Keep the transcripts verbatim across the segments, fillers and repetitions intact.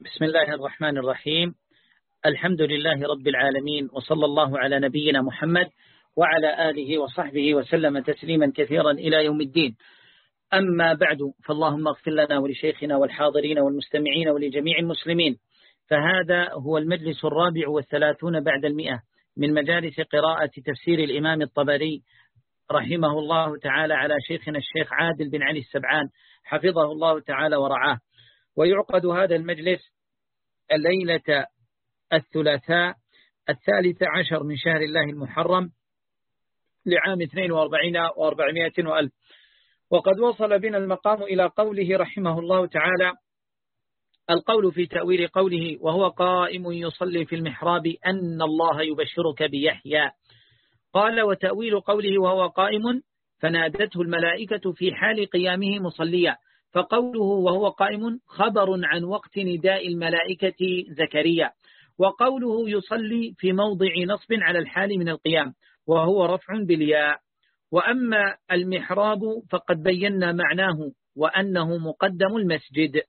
بسم الله الرحمن الرحيم. الحمد لله رب العالمين، وصلى الله على نبينا محمد وعلى آله وصحبه وسلم تسليما كثيرا إلى يوم الدين. أما بعد، فاللهم اغفر لنا ولشيخنا والحاضرين والمستمعين ولجميع المسلمين. فهذا هو المجلس الرابع والثلاثون بعد المئة من مجالس قراءة تفسير الإمام الطبري رحمه الله تعالى على شيخنا الشيخ عادل بن علي السبعان حفظه الله تعالى ورعاه. ويعقد هذا المجلس الليلة الثلاثاء الثالث عشر من شهر الله المحرم لعام اثنين وأربعين وأربعمائة وألف. وقد وصل بنا المقام إلى قوله رحمه الله تعالى: القول في تأويل قوله وهو قائم يصلي في المحراب أن الله يبشرك بيحيى. قال: وتأويل قوله وهو قائم فنادته الملائكة في حال قيامه مصليا، فقوله وهو قائم خبر عن وقت نداء الملائكة زكريا، وقوله يصلي في موضع نصب على الحال من القيام وهو رفع بالياء. وأما المحراب فقد بينا معناه وأنه مقدم المسجد.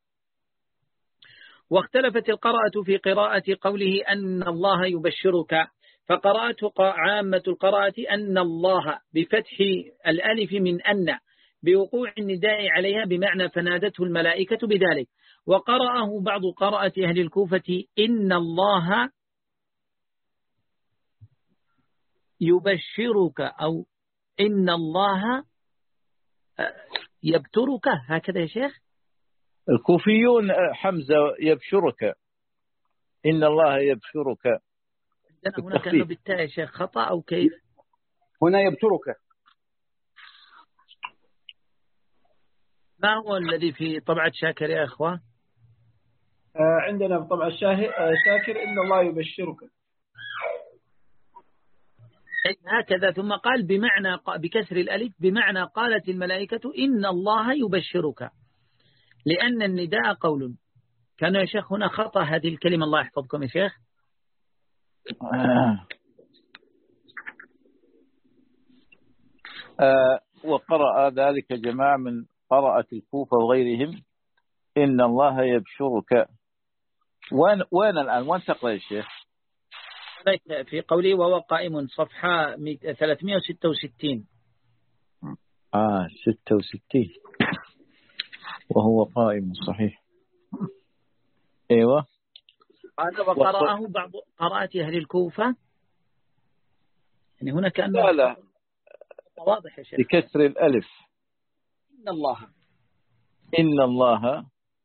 واختلفت القراءة في قراءة قوله أن الله يبشرك، فقراءة عامة القراءة أن الله بفتح الألف من أن بوقوع النداء عليها بمعنى فنادته الملائكة بذلك. وقرأه بعض قراءة أهل الكوفة إن الله يبشرك أو إن الله يبترك، هكذا يا شيخ. الكوفيون حمزة يبشرك، إن الله يبشرك. هنا كأنه بالتاء يا شيخ، خطأ أو كيف؟ هنا يبترك. ما هو الذي في طبعة شاكر يا أخوة؟ آه عندنا في طبعة شاكر إن الله يبشرك هكذا. ثم قال بمعنى بكسر الألف بمعنى قالت الملائكة إن الله يبشرك، لأن النداء قول. كان يا شيخ هنا خطأ هذه الكلمة، الله يحفظكم يا شيخ. آه. آه وقرأ ذلك جماعة من قراءة الكوفة وغيرهم إن الله يبشرك. وين وين الآن وين تقرأ يا شيخ؟ في قوله وهو قائم صفحة ثلاثمائة وستة وستين. آه ستة وستين وهو قائم، صحيح. أيوة. هذا وقرأه بعض قراءة أهل الكوفة، يعني هنا كأنه لا لا واضح يا شيخ بكسر الألف إن الله إن الله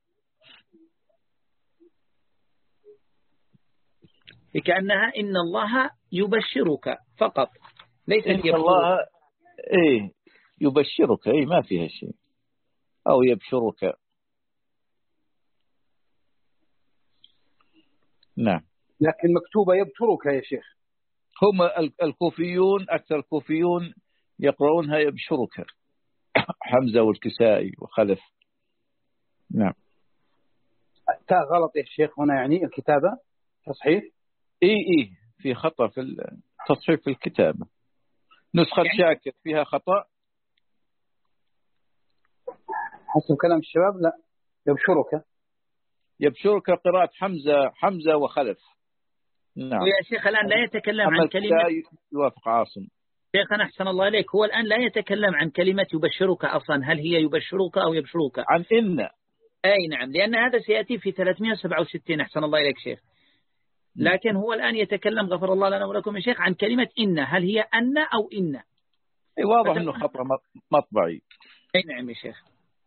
كأنها إن الله يبشرك فقط، ليس إن الله إيه يبشرك، إيه ما فيها شيء، أو يبشرك. نعم، لكن مكتوبة يبشرك يا شيخ. هم الكوفيون أكثر الكوفيون يقرؤونها يبشرك، حمزة والكسائي وخلف. نعم. التاء غلط يا شيخ هنا، يعني الكتابة تصحيح. إيه إيه في خطأ في التصحيح في الكتابة. نسخة يعني شاكر فيها خطأ حسب كلام الشباب. لا، يبشرك يبشرك قراءة حمزة حمزة وخلف. نعم. ويا شيخ الآن لا يتكلم عن كلمة يوافق عاصم. شيخنا أحسن الله عليك، هو الآن لا يتكلم عن كلمة يبشرك أصلا، هل هي يبشرك أو يبشرك؟ عن إن. أي نعم، لأن هذا سيأتي في ثلاثمائة وسبعة وستين. أحسن الله إليك شيخ. لكن هو الآن يتكلم غفر الله لنا ولكم يا شيخ عن كلمة إن، هل هي أن أو إن؟ أي واضح أنه خطأ مطبعي. أي نعم يا شيخ.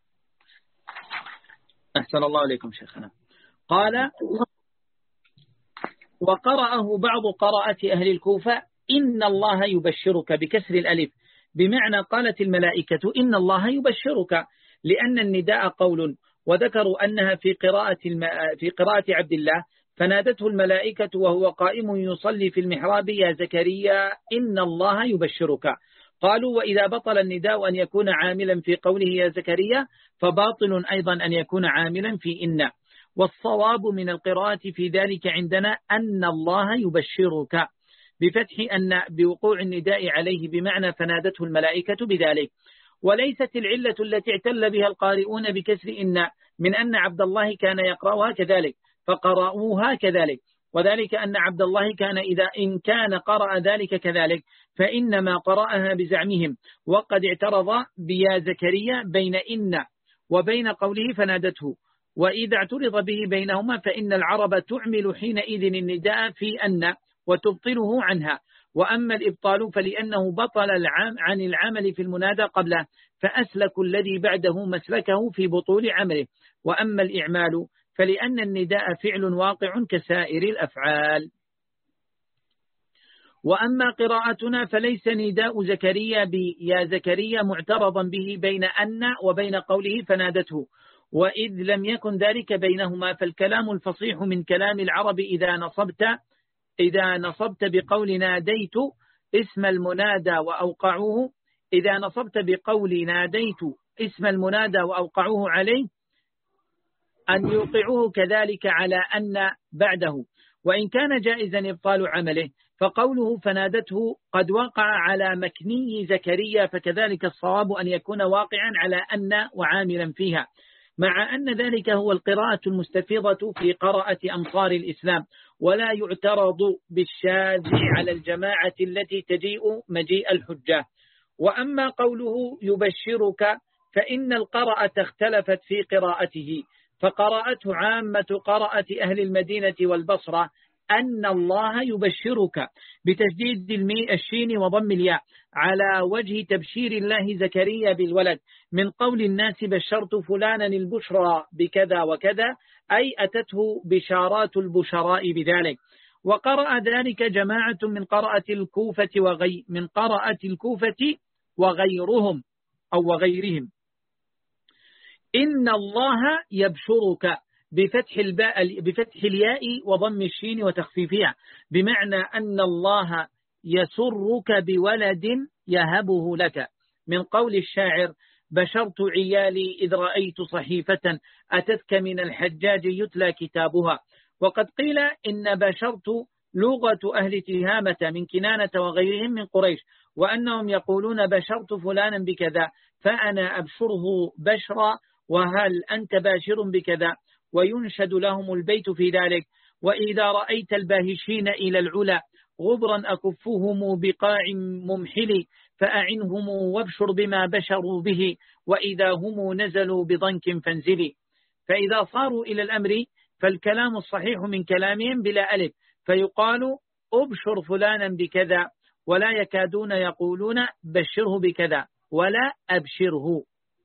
أحسن الله عليكم شيخنا. قال: وقرأه بعض قراءة أهل الكوفة إن الله يبشرك بكسر الألف بمعنى قالت الملائكة إن الله يبشرك، لأن النداء قول. وذكروا أنها في قراءة الم... في قراءة عبد الله فنادته الملائكة وهو قائم يصلي في المحراب يا زكريا إن الله يبشرك. قالوا: وإذا بطل النداء أن يكون عاملا في قوله يا زكريا فباطل أيضا أن يكون عاملا في إن. والصواب من القراءة في ذلك عندنا أن الله يبشرك بفتح أن بوقوع النداء عليه بمعنى فنادته الملائكة بذلك. وليست العلة التي اعتل بها القارئون بكسر إن من أن عبد الله كان يقرأها كذلك، فقرأوها كذلك. وذلك أن عبد الله كان إذا إن كان قرأ ذلك كذلك فإنما قرأها بزعمهم، وقد اعترض بيا زكريا بين إن وبين قوله فنادته، وإذا اعترض به بينهما فإن العرب تعمل حينئذ النداء في أن وتبطله عنها. وأما الإبطال فلأنه بطل العام عن العمل في المنادى قبله، فأسلك الذي بعده مسلكه في بطول عمله. وأما الإعمال فلأن النداء فعل واقع كسائر الأفعال. وأما قراءتنا فليس نداء زكريا بيا زكريا معترضا به بين أن وبين قوله فنادته، وإذ لم يكن ذلك بينهما، فالكلام الفصيح من كلام العرب إذا نصبت إذا نصبت بقول ناديت اسم المنادى وأوقعوه إذا نصبت بقول ناديت اسم المنادى وأوقعوه عليه أن يوقعوه كذلك على أن بعده، وإن كان جائزا إبطال عمله، فقوله فنادته قد وقع على مكني زكريا، فكذلك الصواب أن يكون واقعا على أن وعاملا فيها، مع أن ذلك هو القراءة المستفيضة في قراءة أمصار الإسلام، ولا يعترض بالشاذ على الجماعة التي تجيء مجيء الحجة. وأما قوله يبشرك فإن القراءة اختلفت في قراءته، فقراءته عامة قراءة أهل المدينة والبصرة أن الله يبشرك بتشديد الشين وضم الياء على وجه تبشير الله زكريا بالولد، من قول الناس بشرت فلانا البشرى بكذا وكذا، أي أتته بشارات البشراء بذلك. وقرأ ذلك جماعة من قراءة الكوفة وغي من قراءة الكوفة وغيرهم أو وغيرهم إن الله يبشرك بفتح الباء بفتح الياء وضم الشين وتخفيفها، بمعنى أن الله يسرك بولد يهبه لك، من قول الشاعر بشرت عيالي إذ رأيت صحيفة أتتك من الحجاج يتلى كتابها. وقد قيل إن بشرت لغة أهل تهامة من كنانة وغيرهم من قريش، وأنهم يقولون بشرت فلانا بكذا فأنا أبشره بشرا، وهل أنت باشر بكذا، وينشد لهم البيت في ذلك. وإذا رأيت الباهشين إلى العلا غبرا أكفهم بقاع ممحل، فأعنهم وابشر بما بشروا به، وإذا هم نزلوا بضنك فانزلي. فإذا صاروا إلى الأمر فالكلام الصحيح من كلامهم بلا ألف، فيقال أبشر فلانا بكذا، ولا يكادون يقولون بشره بكذا ولا أبشره.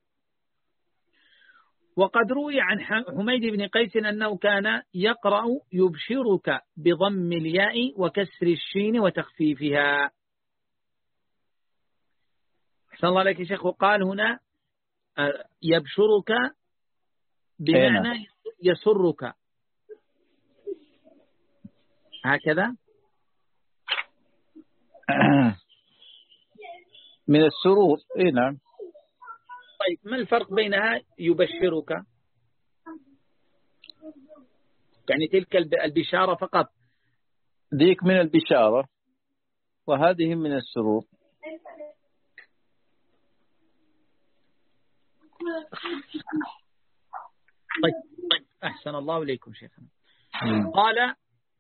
وقد روي عن حميد بن قيس أنه كان يقرأ يبشرك بضم الياء وكسر الشين وتخفيفها. أحسن الله عليك يا شيخ. وقال هنا يبشرك بمعنى يسرك، هكذا من السرور. إيه نعم. طيب ما الفرق بينها يبشرك؟ يعني تلك البشارة فقط. ذيك من البشارة وهذه من السرور. طيب طيب أحسن الله إليكم شيخنا. قال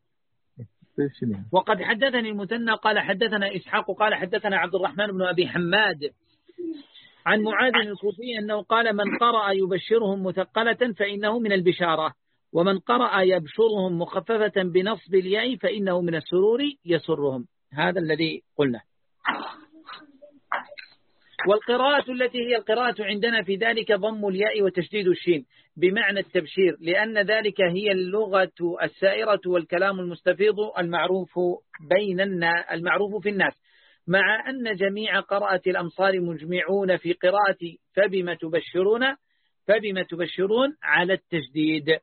وقد حدثني المثنى قال حدثنا إسحاق قال حدثنا عبد الرحمن بن أبي حماد عن معاذ الكوفي أنه قال من قرأ يبشرهم مثقلة فإنه من البشارة، ومن قرأ يبشرهم مخففة بنصب الياء فإنه من السرور يسرهم. هذا الذي قلنا. والقراءة التي هي القراءة عندنا في ذلك ضم الياء وتشديد الشين بمعنى التبشير، لأن ذلك هي اللغة السائرة والكلام المستفيض المعروف بين الناس المعروف في الناس، مع أن جميع قراءة الأمصار مجمعون في قراءة فبما تبشرون فبما تبشرون على التشديد.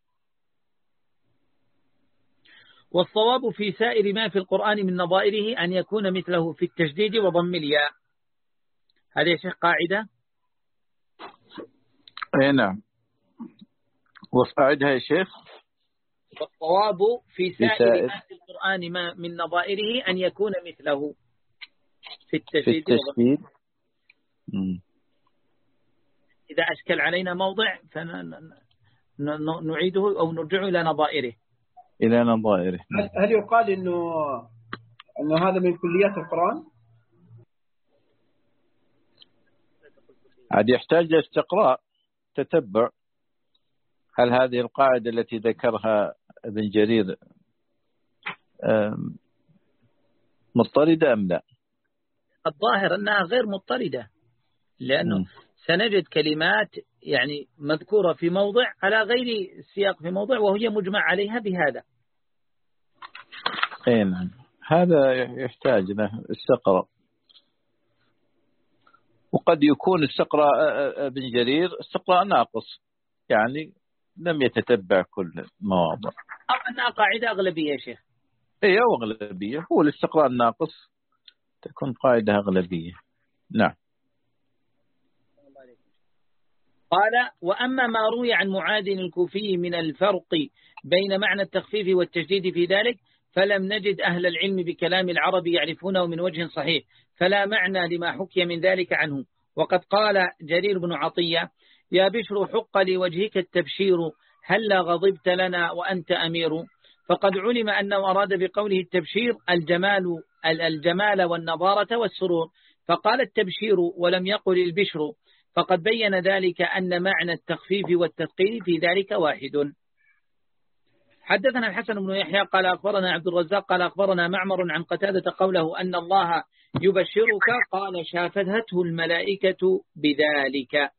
والصواب في سائر ما في القرآن من نظائره أن يكون مثله في التشديد وضم الياء. هذا يا شيخ قاعدة. أي نعم. وأعدها يا شيخ. والصواب في سائر, في سائر ما في القرآن ما من نظائره أن يكون مثله في التشديد, في التشديد. إذا أشكل علينا موضع فنعيده أو نرجع إلى نظائره. إلى نظائره. هل, هل يقال إنه أنه هذا من كليات القرآن؟ عاد يحتاج استقراء تتبع هل هذه القاعدة التي ذكرها ابن جرير مضطردة أم لا؟ الظاهر أنها غير مضطردة، لأنه م. سنجد كلمات يعني مذكورة في موضع على غير السياق في موضع وهي مجمع عليها بهذا. أي نعم، هذا يحتاج له استقراء. وقد يكون استقراء ابن جرير استقراء ناقص، يعني لم يتتبع كل المواضع، أو أنها قاعدة أغلبية يا شيخ. إيه أو أغلبية، هو الاستقراء الناقص تكون قاعدة أغلبية. نعم. قال: وأما ما روي عن معاذ الكوفي من الفرق بين معنى التخفيف والتشديد في ذلك فلم نجد أهل العلم بكلام العرب يعرفونه من وجه صحيح، فلا معنى لما حكي من ذلك عنه. وقد قال جرير بن عطية: يا بشر حق لوجهك التبشير، هلا غضبت لنا وأنت أمير. فقد علم أنه أراد بقوله التبشير الجمال الجمال والنضارة والسرور، فقال التبشير ولم يقل البشر، فقد بين ذلك أن معنى التخفيف والتثقيل في ذلك واحد. حدثنا الحسن بن يحيى قال أخبرنا عبد الرزاق قال أخبرنا معمر عن قتادة قوله أن الله يبشرك، قال شافهته الملائكة بذلك.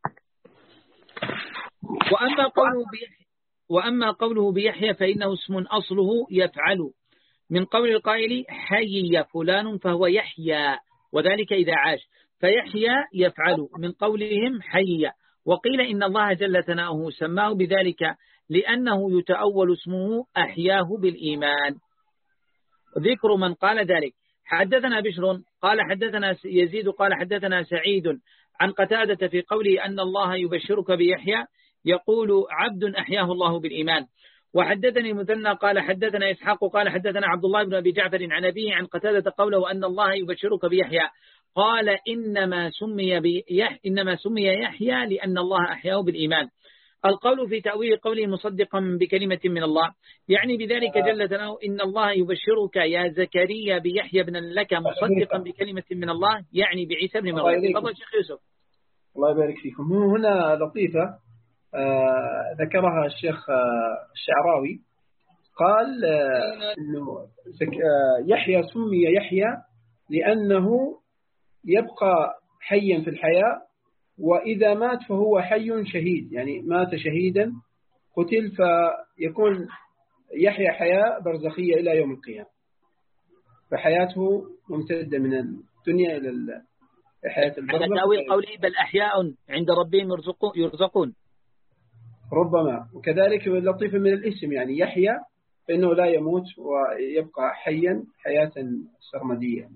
وأما قوله بيحيى, وأما قوله بيحيى فإنه اسم أصله يفعل، من قول القائل حي فلان فهو يحيى، وذلك إذا عاش، فيحيى يفعل من قولهم حي. وقيل إن الله جل ثناؤه سماه بذلك لأنه يتأول اسمه أحياه بالإيمان. ذكر من قال ذلك: حدثنا بشر قال حدثنا يزيد قال حدثنا سعيد عن قتادة في قوله أن الله يبشرك بيحيى يقول عبد أحياه الله بالإيمان. وحدثني مثنى قال حدثنا إسحاق قال حدثنا عبد الله بن أبي جعفر عن أبيه عن قتادة قوله أن الله يبشرك بيحيى قال إنما سمي بيح إنما سمي يحيى لأن الله أحياه بالإيمان. القول في تأويل قوله مصدقا بكلمة من الله، يعني بذلك جل ثناؤه إن الله يبشرك يا زكريا بيحيى ابنا لك مصدقا بكلمة من الله، يعني بعيسى بن مريم. تفضل شيخ يوسف. الله يبارك فيكم. هنا لطيفة آه ذكرها الشيخ آه الشعراوي، قال آه إنه آه يحيى سمي يحيى لأنه يبقى حيا في الحياة، وإذا مات فهو حي شهيد، يعني مات شهيدا قتل فيكون يحيى حياة برزخية إلى يوم القيامة، فحياته ممتدة من الدنيا إلى حياة البرزخ. على تأويل قوله بل أحياء عند ربهم يرزقون. ربما. وكذلك لطيفة من الاسم، يعني يحيى فإنه لا يموت ويبقى حيا حياة سرمدية.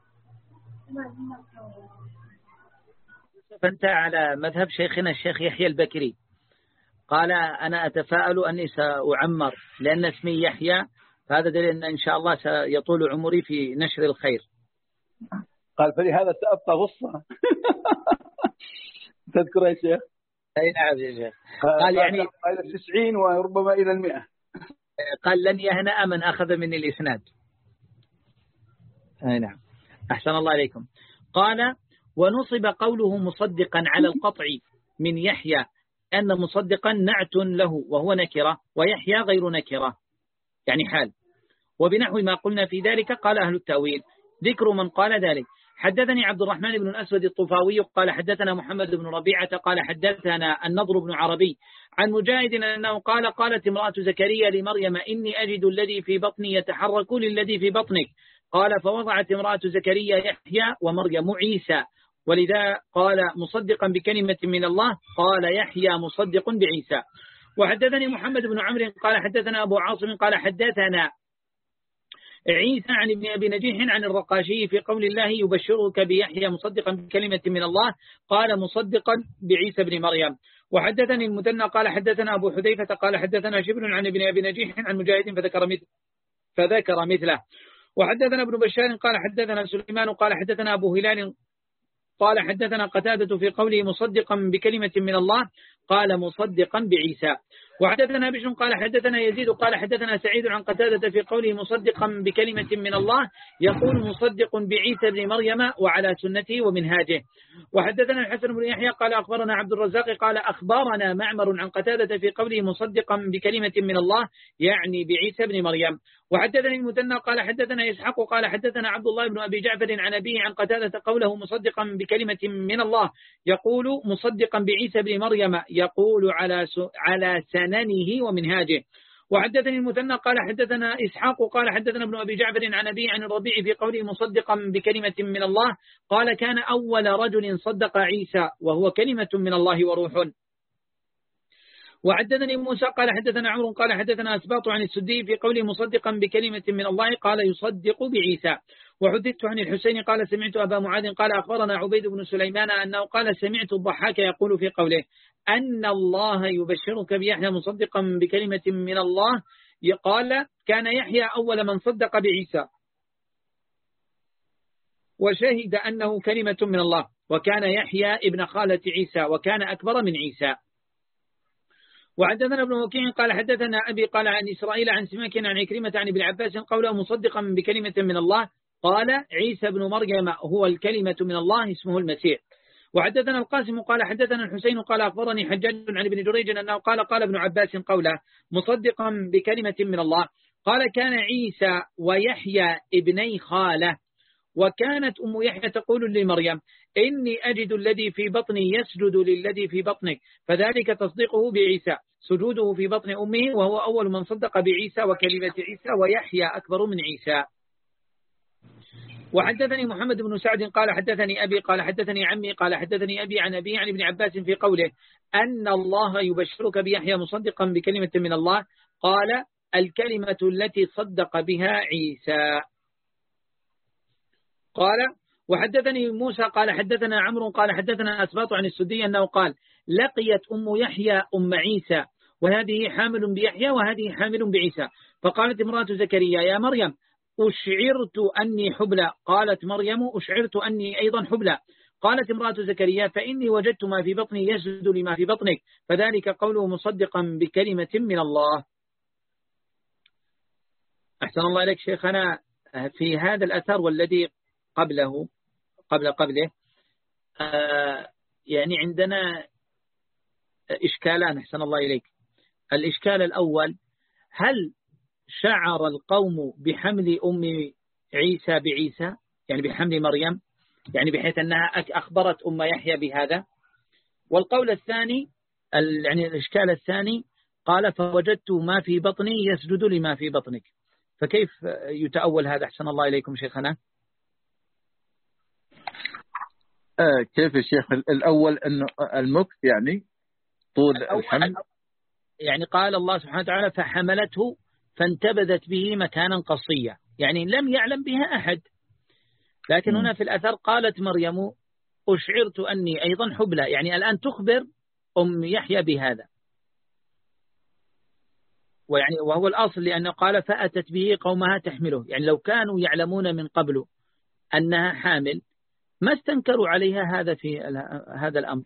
فأنت على مذهب شيخنا الشيخ يحيى البكري، قال أنا أتفاءل أني سأعمر لأن اسمي يحيى، فهذا دليل أن إن شاء الله سيطول عمري في نشر الخير. قال فلهذا سأبقى غصة. تذكر يا شيخ؟ أي نعم يا شيخ. قال يعني إلى التسعين وربما إلى المئة. قال لن يهنأ من أخذ مني الإسناد. أي نعم. أحسن الله عليكم. قال ونصب قوله مصدقا على القطع من يحيى أن مصدقا نعت له وهو نكرة، ويحيى غير نكرة يعني حال. وبنحو ما قلنا في ذلك قال أهل التأويل. ذكر من قال ذلك: حدثني عبد الرحمن بن الأسود الطفاوي قال حدثنا محمد بن ربيعة قال حدثنا النضر بن عربي عن مجاهد أنه قال قالت امرأة زكريا لمريم إني أجد الذي في بطني يتحرك للذي في بطنك، قال فوضعت امرأة زكريا يحيى ومريم عيسى، ولذا قال مصدقا بكلمة من الله، قال يحيى مصدق بعيسى. وحدثني محمد بن عمرو قال حدثنا أبو عاصم قال حدثنا عيسى عن ابن أبي نجيح عن الرقاشي في قول الله يبشرك بيحيى مصدقا بكلمة من الله، قال مصدقا بعيسى بن مريم. وحدثني المثنى قال حدثنا أبو حذيفة قال حدثنا شبر عن ابن أبي نجيح عن مجاهد فذكر مثل فذكر مثله. وحدثنا ابن بشار قال حدثنا سليمان قال حدثنا أبو هلال قال حدثنا قتادة في قوله مصدقا بكلمة من الله، قال مصدقا بعيسى. وحدثنا بشر قال حدثنا يزيد قال حدثنا سعيد عن قتادة في قوله مصدقا بكلمة من الله يقول مصدق بعيسى بن مريم وعلى سنته ومنهاجه. وحدثنا الحسن بن يحيى قال أخبرنا عبد الرزاق قال أخبرنا معمر عن قتادة في قوله مصدقا بكلمة من الله يعني بعيسى بن مريم. وحدثني المثنى قال حدثنا إسحاق قال حدثنا عبد الله بن أبي جعفر عن أبيه عن قتادة قوله مصدقا بكلمة من الله يقول مصدقا بعيسى بن مريم يقول على على سننه ومنهاجه. وحدثني المثنى قال حدثنا إسحاق قال حدثنا ابن أبي جعفر عن أبيه عن الربيع في قوله مصدقا بكلمة من الله قال كان أول رجل صدق عيسى وهو كلمة من الله وروح. وحدثني موسى قال حدثنا عمرو قال حدثنا أسباط عن السدي في قوله مصدقا بكلمة من الله قال يصدق بعيسى. وحدثت عن الحسين قال سمعت أبا معاذ قال أخبرنا عبيد بن سليمان أنه قال سمعت الضحاك يقول في قوله أن الله يبشرك بيحيى مصدقا بكلمة من الله قال كان يحيى أول من صدق بعيسى وشهد أنه كلمة من الله وكان يحيى ابن خالة عيسى وكان أكبر من عيسى. وحدثنا ابن وكيع قال حدثنا أبي قال عن إسرائيل عن سماك عن عكرمة عن ابن عباس قوله مصدقا بكلمة من الله قال عيسى بن مريم هو الكلمة من الله اسمه المسيح. وحدثنا القاسم قال حدثنا الحسين قال أخبرني حجاج عن ابن جريج أنه قال قال ابن عباس قوله مصدقا بكلمة من الله قال كان عيسى ويحيى ابني خالة وكانت أم يحيى تقول لمريم إني أجد الذي في بطني يسجد للذي في بطنك فذلك تصديقه بعيسى سجوده في بطن أمه وهو أول من صدق بعيسى وكلمة عيسى ويحيى أكبر من عيسى. وحدثني محمد بن سعد قال حدثني أبي قال حدثني عمي قال حدثني أبي عن أبي عن ابن عباس في قوله أن الله يبشرك بيحيى مصدقا بكلمة من الله قال الكلمة التي صدق بها عيسى. قال وحدثني موسى قال حدثنا عمرو قال حدثنا أسباط عن السدي أنه قال لقيت أم يحيى أم عيسى وهذه حامل بيحيى وهذه حامل بعيسى فقالت امرأة زكريا يا مريم أشعرت أني حبلى قالت مريم أشعرت أني أيضا حبلى قالت امرأة زكريا فإني وجدت ما في بطني يسجد لما في بطنك فذلك قوله مصدقا بكلمة من الله. أحسن الله إليك شيخنا. في هذا الأثر والذي قبله قبل قبله آه يعني عندنا إشكالان أحسن الله إليك. الإشكال الأول هل شعر القوم بحمل أم عيسى بعيسى يعني بحمل مريم يعني بحيث أنها أخبرت أم يحيى بهذا. والقول الثاني يعني الإشكال الثاني قال فوجدت ما في بطني يسجد لما في بطنك فكيف يتأول هذا أحسن الله إليكم شيخنا؟ آه كيف يا شيخ؟ الأول أنه المكث يعني طول الحمل يعني قال الله سبحانه وتعالى فحملته فانتبذت به مكانا قصيا يعني لم يعلم بها أحد. لكن م. هنا في الأثر قالت مريم أشعرت أني أيضا حبلى يعني الآن تخبر أم يحيى بهذا ويعني وهو الأصل لأنه قال فأتت به قومها تحمله يعني لو كانوا يعلمون من قبل أنها حامل ما استنكروا عليها هذا في هذا الأمر.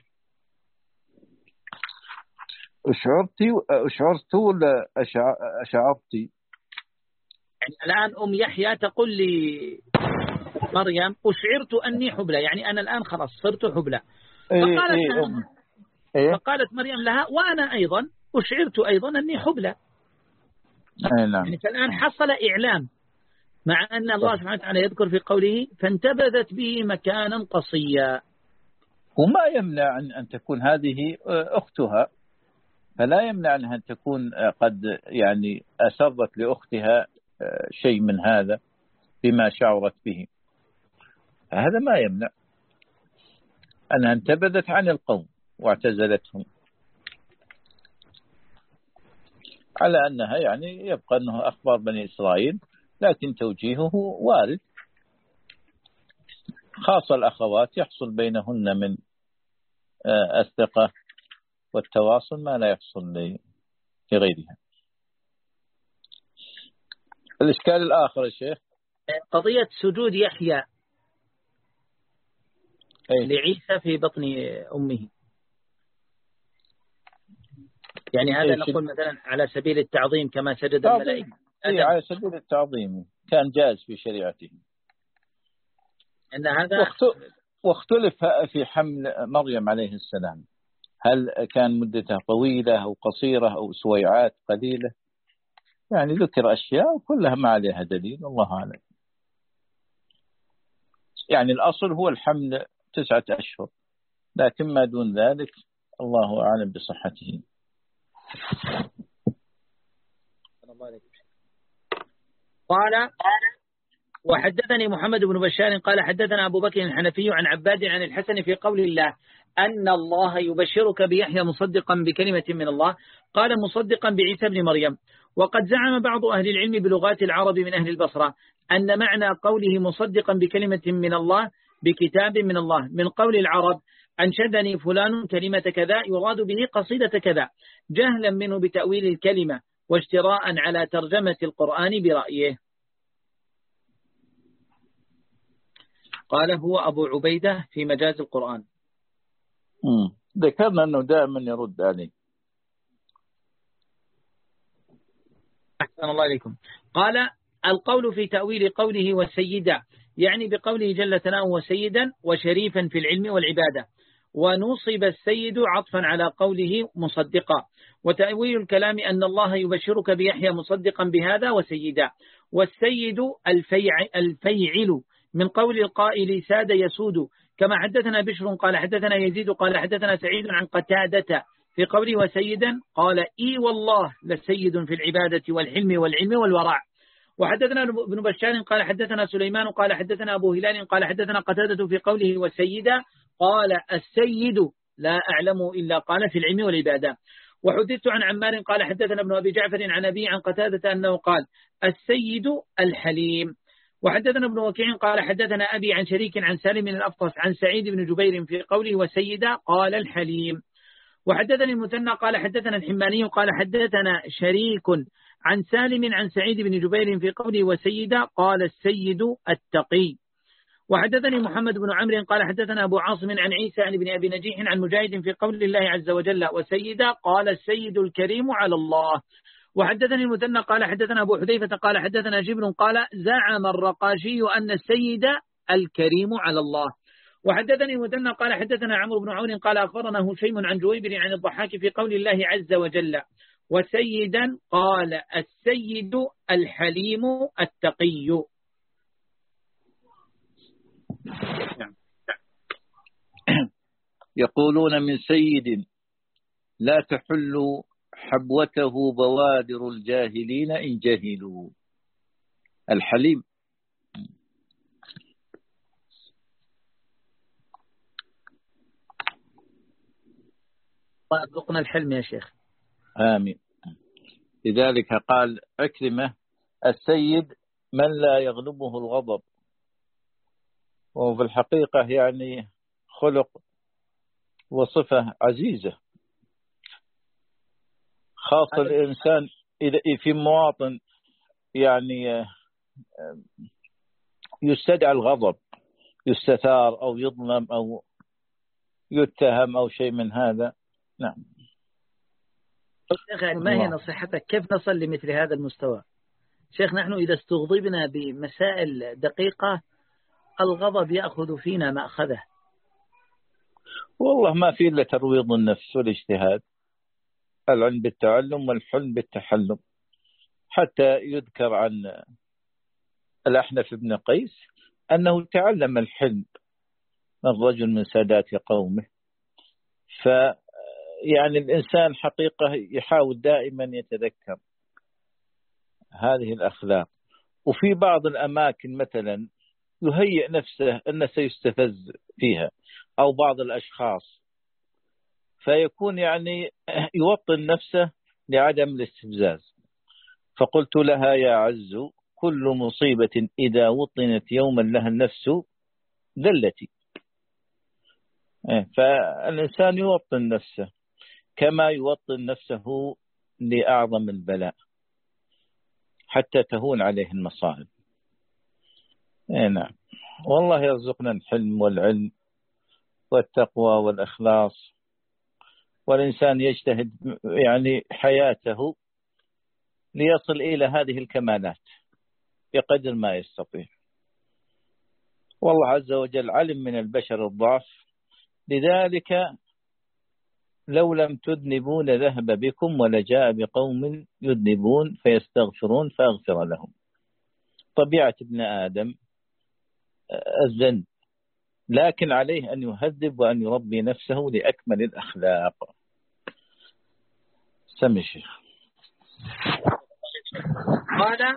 أشعرتي أشعرت ولا أشعرتي؟ يعني الآن أم يحيى تقول لي مريم أشعرت أني حبلى يعني أنا الآن خلاص صرت حبلى فقالت, إيه إيه فقالت مريم لها وأنا أيضا أشعرت أيضا أني حبلى يعني فالآن حصل إعلام مع أن الله سبحانه وتعالى يذكر في قوله فانتبذت به مكانا قصيا. وما يمنع أن تكون هذه أختها فلا يمنع أنها أن تكون قد يعني أسرت لأختها شيء من هذا بما شعرت به هذا ما يمنع أنها انتبذت عن القوم واعتزلتهم على أنها يعني يبقى أنه أخبار بني إسرائيل لكن توجيهه وارد خاصة الأخوات يحصل بينهن من الثقة والتواصل ما لا يحصل لغيرها. الإشكال الآخر يا شيخ قضية سجود يحيى أيه؟ لعيسى في بطن أمه يعني هذا نقول مثلا على سبيل التعظيم كما سجد الملائكة. أي على سبيل التعظيم كان جائز في شريعته. أن هذا واختلف في حمل مريم عليه السلام، هل كان مدتها طويلة أو قصيرة أو سويعات قليلة، يعني ذكر أشياء كلها ما عليها دليل، الله أعلم. يعني الأصل هو الحمل تسعة أشهر، لكن ما دون ذلك الله أعلم بصحته. قال وحدثني محمد بن بشار قال حدثنا أبو بكر الحنفي عن عباد عن الحسن في قول الله أن الله يبشرك بيحيى مصدقا بكلمة من الله، قال مصدقا بعيسى بن مريم. وقد زعم بعض أهل العلم بلغات العرب من أهل البصرة أن معنى قوله مصدقا بكلمة من الله بكتاب من الله من قول العرب أنشدني فلان كلمة كذا يراد به قصيدة كذا، جهلا منه بتأويل الكلمة واشتراء على ترجمة القرآن برأيه. قال هو أبو عبيدة في مجاز القرآن. مم. ذكرنا أنه دائما يرد عليه. أحسن الله إليكم. قال القول في تأويل قوله والسيدة يعني بقوله جل ثناؤه وسيدا وشريفا في العلم والعبادة، ونصب السيد عطفا على قوله مصدقا. وتأويل الكلام أن الله يبشرك بيحيى مصدقا بهذا وسيدا، والسيد الفيع الفيعل من قول القائل ساد يسود، كما حدثنا بشر قال حدثنا يزيد قال حدثنا سعيد عن قتادة في قوله وسيدا قال إي والله لسيد في العبادة والحلم والعلم والورع. وحدثنا ابن بشار قال حدثنا سليمان قال حدثنا أبو هلال قال حدثنا قتادة في قوله وسيدا قال السيد لا أعلم إلا قال في العلم والعبادة. وحدثت عن عمار قال حدثنا ابن أبي جعفر عن أبي عن قتادة أنه قال السيد الحليم. وحدثنا ابن وكيع قال حدثنا أبي عن شريك عن سالم من الأفطس عن سعيد بن جبير في قوله وسيدا قال الحليم. وحدثني المثنى قال حدثنا الحماني قال حدثنا شريك عن سالم عن سعيد بن جبير في قوله وسيدا قال السيد التقي. وحدثني محمد بن عمرو قال حدثنا أبو عاصم عن عيسى عن ابن أبي نجيح عن مجاهد في قول الله عز وجل وسيدا قال السيد الكريم على الله. وحدثني المثنى قال حدثنا أبو حذيفة قال حدثنا جبر قال زعم الرقاشي أن السيد الكريم على الله. وحدثني المثنى قال حدثنا عمرو بن عون قال أخبرنا هشيم عن جويبر عن الضحاك في قول الله عز وجل وسيدا قال السيد الحليم التقي. يقولون من سيد لا تحل حبوته بوادر الجاهلين إن جهلوا. الحليم وأطلقنا الحلم يا شيخ. آمين. لذلك قال عكرمة السيد من لا يغلبه الغضب، وفي الحقيقة يعني خلق وصفة عزيزة، خاصة الإنسان إذا في مواطن يعني يستدعى الغضب، يستثار أو يظلم أو يتهم أو شيء من هذا. نعم. شيخ يعني ما هي نصيحتك كيف نصل لمثل هذا المستوى؟ شيخ نحن إذا استغضبنا بمسائل دقيقة الغضب يأخذ فينا ما أخذه. والله ما في إلا ترويض النفس والاجتهاد، العلم بالتعلم والحلم بالتحلم. حتى يذكر عن الأحنف بن قيس أنه تعلم الحلم من رجل من سادات قومه. ف يعني الإنسان حقيقة يحاول دائما يتذكر هذه الأخلاق. وفي بعض الأماكن مثلا يهيئ نفسه أنه سيستفز فيها أو بعض الأشخاص، فيكون يعني يوطن نفسه لعدم الاستفزاز. فقلت لها يا عز كل مصيبة إذا وطنت يوما لها النفس ذلتي. فالإنسان يوطن نفسه كما يوطن نفسه لأعظم البلاء حتى تهون عليه المصائب. نعم. والله يرزقنا الحلم والعلم والتقوى والإخلاص والإنسان يجتهد يعني حياته ليصل إلى هذه الكمالات بقدر ما يستطيع. والله عز وجل علم من البشر الضعف، لذلك لو لم تذنبون ذهب بكم ولجاء بقوم يذنبون فيستغفرون فأغفر لهم. طبيعة ابن آدم الذنب، لكن عليه أن يهذب وأن يربي نفسه لأكمل الأخلاق. سمي الشيخ. قال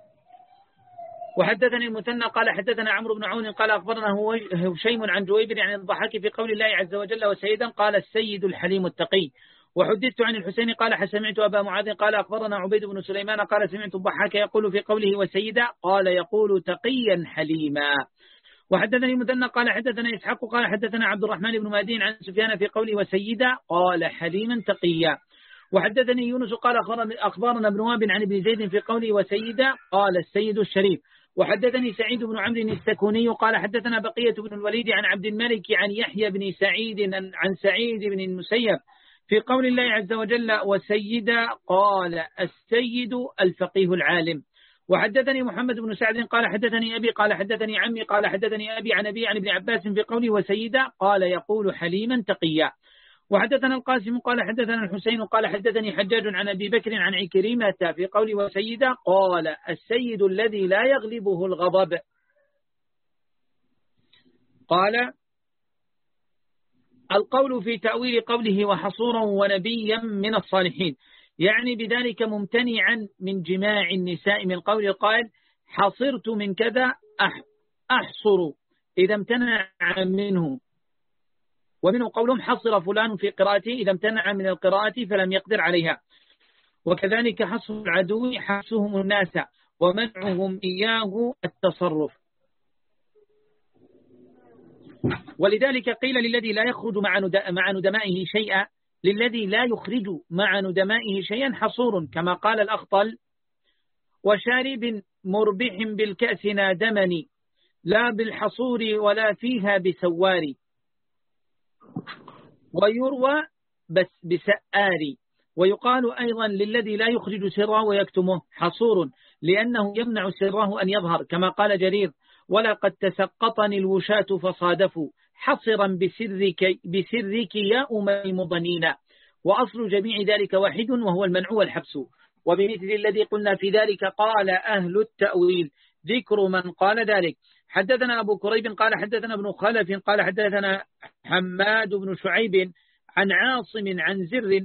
وحدثني المثنى قال حدثنا عمرو بن عون قال أخبرنا هشيم عن جويبر عن الضحاك في قول الله عز وجل وسيدا قال السيد الحليم التقي. وحدثت عن الحسين قال سمعت أبا معاذ قال أخبرنا عبيد بن سليمان قال سمعت الضحاك يقول في قوله وسيدا قال يقول تقيا حليما. وحدثني المثنى قال حدثنا إسحاق قال حدثنا عبد الرحمن بن مهدي عن سفيان في قوله وسيدا قال حليما تقيا. وحدثني يونس قال أخبرنا ابن وهب عن ابن زيد في قوله وسيدا قال السيد الشريف. وحدثني سعيد بن عمرو السكوني قال حدثنا بقية بن الوليد عن عبد الملك عن يحيى بن سعيد عن سعيد بن المسيب في قول الله عز وجل وسيدا قال السيد الفقيه العالم. وحدثني محمد بن سعد قال حدثني أبي قال حدثني عمي قال حدثني أبي عن أبي عن ابن عباس في قوله وسيدا قال يقول حليما تقيا. وحدثنا القاسم قال حدثنا الحسين قال حدثني حجاج عن أبي بكر عن عكرمة في قوله وسيدا قال السيد الذي لا يغلبه الغضب. قال القول في تأويل قوله وحصورا ونبيا من الصالحين، يعني بذلك ممتنعا من جماع النساء من قول القائل حصرت من كذا أحصر إذا امتنع منه. ومنه قولهم حصر فلان في قراءته إذا امتنع من القراءة فلم يقدر عليها. وكذلك حصر العدو حبسهم الناس ومنعهم إياه التصرف. ولذلك قيل للذي لا يخرج مع ندمائه شيئا للذي لا يخرج مع ندمائه شيئا حصور كما قال الأخطل وشارب مربح بالكأس نادمني لا بالحصور ولا فيها بسواري. ويروى بس بسآري. ويقال أيضا للذي لا يخرج سره ويكتمه حصور لأنه يمنع سره أن يظهر كما قال جرير ولقد تسقطني الوشاة فصادفوا حصرا بسرك, بسرك يا أمي مضنين. وأصل جميع ذلك واحد وهو المنع والحبس. وبمثل الذي قلنا في ذلك قال أهل التأويل ذكر من قال ذلك. حدثنا أبو كريب قال حدثنا ابن خلف قال حدثنا حماد بن شعيب عن عاصم عن زر